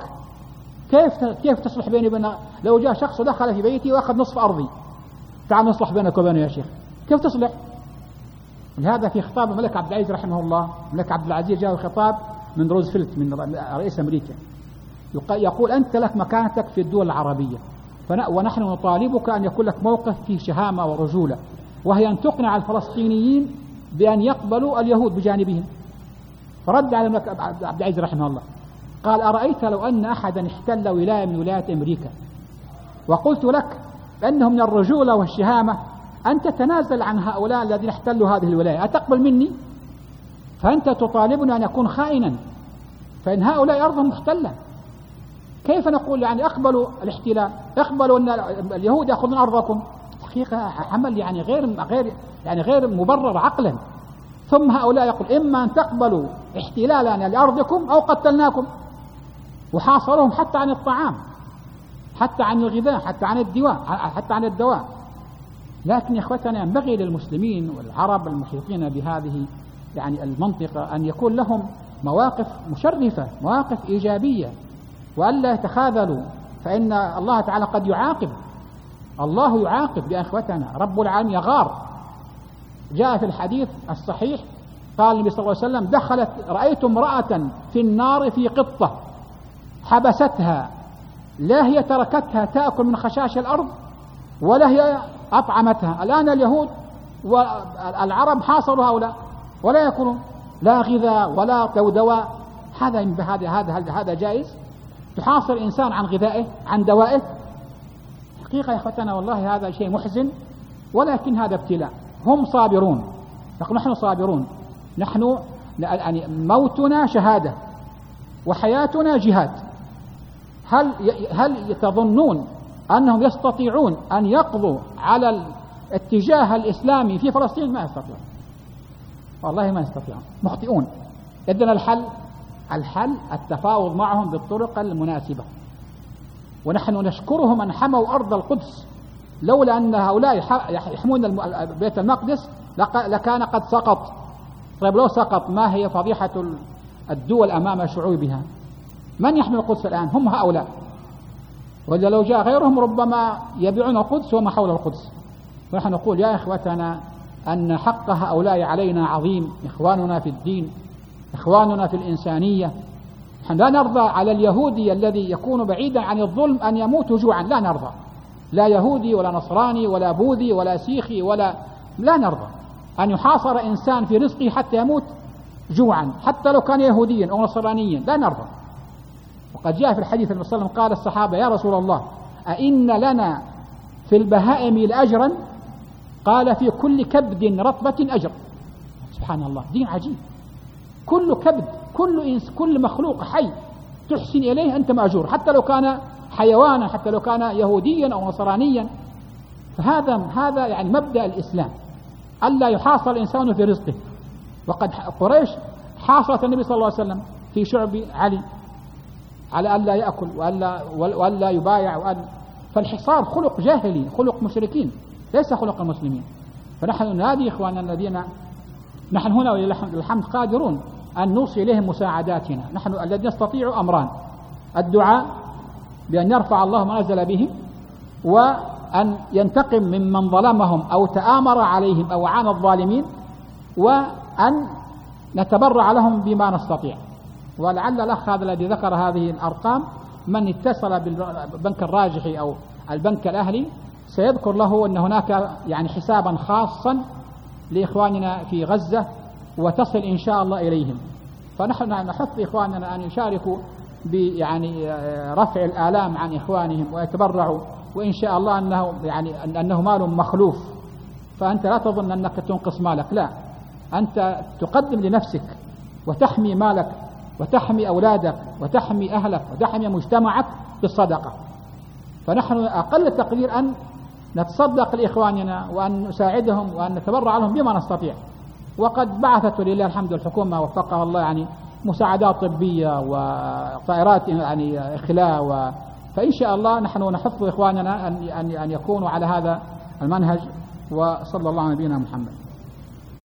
كيف تصلح بيني وبين؟ لو جاء شخص دخل في بيتي وأخذ نصف أرضي، تعال نصلح بينك وبينه يا شيخ، كيف تصلح؟ لهذا في خطاب الملك عبد العزيز رحمه الله، الملك عبد العزيز جاء خطاب من روزفلت من رئيس أمريكا، يقول أنت لك مكانتك في الدول العربية، ونحن نطالبك أن يكون لك موقف فيه شهامة ورجولة، وهي أن تقنع الفلسطينيين بأن يقبلوا اليهود بجانبهم. فرد على الملك عبد العزيز رحمه الله قال أرأيت لو أن أحدا احتل ولاية من ولايات أمريكا وقلت لك أنه من الرجولة والشهامة أن تتنازل عن هؤلاء الذين احتلوا هذه الولاية، أتقبل مني؟ فأنت تطالبني أن أكون خائنا، فإن هؤلاء أرضهم محتلة، كيف نقول يعني أقبلوا الاحتلال، اقبلوا أن اليهود يأخذون أرضكم؟ حقيقة عمل يعني غير مبرر عقلا. ثم هؤلاء يقول إما أن تقبلوا احتلالنا لأرضكم أو قتلناكم، وحاصرهم حتى عن الطعام، حتى عن الغذاء، حتى عن الدواء. لكن يا إخوتنا ينبغي للمسلمين والعرب المحيطين بهذه يعني المنطقة أن يكون لهم مواقف مشرفة، مواقف إيجابية، وألا يتخاذلوا، فإن الله تعالى قد يعاقب. الله يعاقب يا إخوتنا، رب العالمين يغار. جاء في الحديث الصحيح قال النبي صلى الله عليه وسلم رأيت امرأة في النار في قطة حبستها، لا هي تركتها تأكل من خشاش الأرض ولا هي أطعمتها. الآن اليهود والعرب حاصروا هؤلاء ولا يأكلون لا غذاء ولا دواء. هذا جائز؟ تحاصر إنسان عن غذائه، عن دوائه؟ حقيقة يا أخوتنا والله هذا شيء محزن، ولكن هذا ابتلاء. هم صابرون، نحن صابرون. نحن يعني موتنا شهادة وحياتنا جهاد. هل تظنون أنهم يستطيعون أن يقضوا على الاتجاه الإسلامي في فلسطين؟ ما يستطيعون، والله ما يستطيعون، مخطئون. إذن الحل التفاوض معهم بالطرق المناسبة. ونحن نشكرهم أن حموا أرض القدس، لولا أن هؤلاء يحمون بيت المقدس لكان قد سقط. طيب لو سقط ما هي فضيحة الدول أمام شعوبها؟ من يحمي القدس الآن؟ هم هؤلاء. وإذا لو جاء غيرهم ربما يبيعون القدس وما حول القدس. ونحن نقول يا إخوتنا أن حق هؤلاء علينا عظيم، إخواننا في الدين، إخواننا في الإنسانية. نحن لا نرضى على اليهودي الذي يكون بعيدا عن الظلم أن يموت جوعا، لا نرضى، لا يهودي ولا نصراني ولا بوذي ولا سيخي لا نرضى أن يحاصر إنسان في رزقه حتى يموت جوعا، حتى لو كان يهوديا أو نصرانيا، لا نرضى. وقد جاء في الحديث صلى الله عليه وسلم قال الصحابة يا رسول الله أئن لنا في البهائم لأجرا؟ قال في كل كبد رطبة أجر. سبحان الله، دين عجيب. كل كبد، كل مخلوق حي تحسن إليه أنت مأجور، حتى لو كان حيوانا، حتى لو كان يهوديا أو نصرانيا. فهذا يعني مبدأ الإسلام، ألا يحاصر الإنسان في رزقه. وقد قريش حاصرت النبي صلى الله عليه وسلم في شعب علي على ألا يأكل وألا يبايع فالحصار خلق جاهلي، خلق مشركين، ليس خلق المسلمين. فنحن ننادي إخواننا الذين نحن هنا وللحمد قادرون أن نوصي إليهم مساعداتنا. نحن الذين نستطيع أمران: الدعاء بأن يرفع الله ما نزل بهم، وأن ينتقم ممن ظلمهم أو تآمر عليهم أو عان الظالمين، وأن نتبرع لهم بما نستطيع. ولعل الأخ هذا الذي ذكر هذه الأرقام من اتصل بالبنك الراجحي أو البنك الأهلي سيذكر له أن هناك يعني حسابا خاصا لإخواننا في غزة، وتصل إن شاء الله إليهم. فنحن نحث إخواننا أن يشاركوا يعني رفع الآلام عن إخوانهم ويتبرعوا، وإن شاء الله أنه مال مخلوف، فأنت لا تظن أنك تنقص مالك، لا، أنت تقدم لنفسك وتحمي مالك وتحمي أولادك وتحمي أهلك وتحمي مجتمعك بالصدقة. فنحن أقل التقدير أن نتصدق لإخواننا وأن نساعدهم وأن نتبرع لهم بما نستطيع. وقد بعثت لله الحمد الحكومة وفقها الله مساعدات طبية وطائرات إخلاء، فإن شاء الله نحن نحث إخواننا أن يكونوا على هذا المنهج. وصلى الله على نبينا محمد.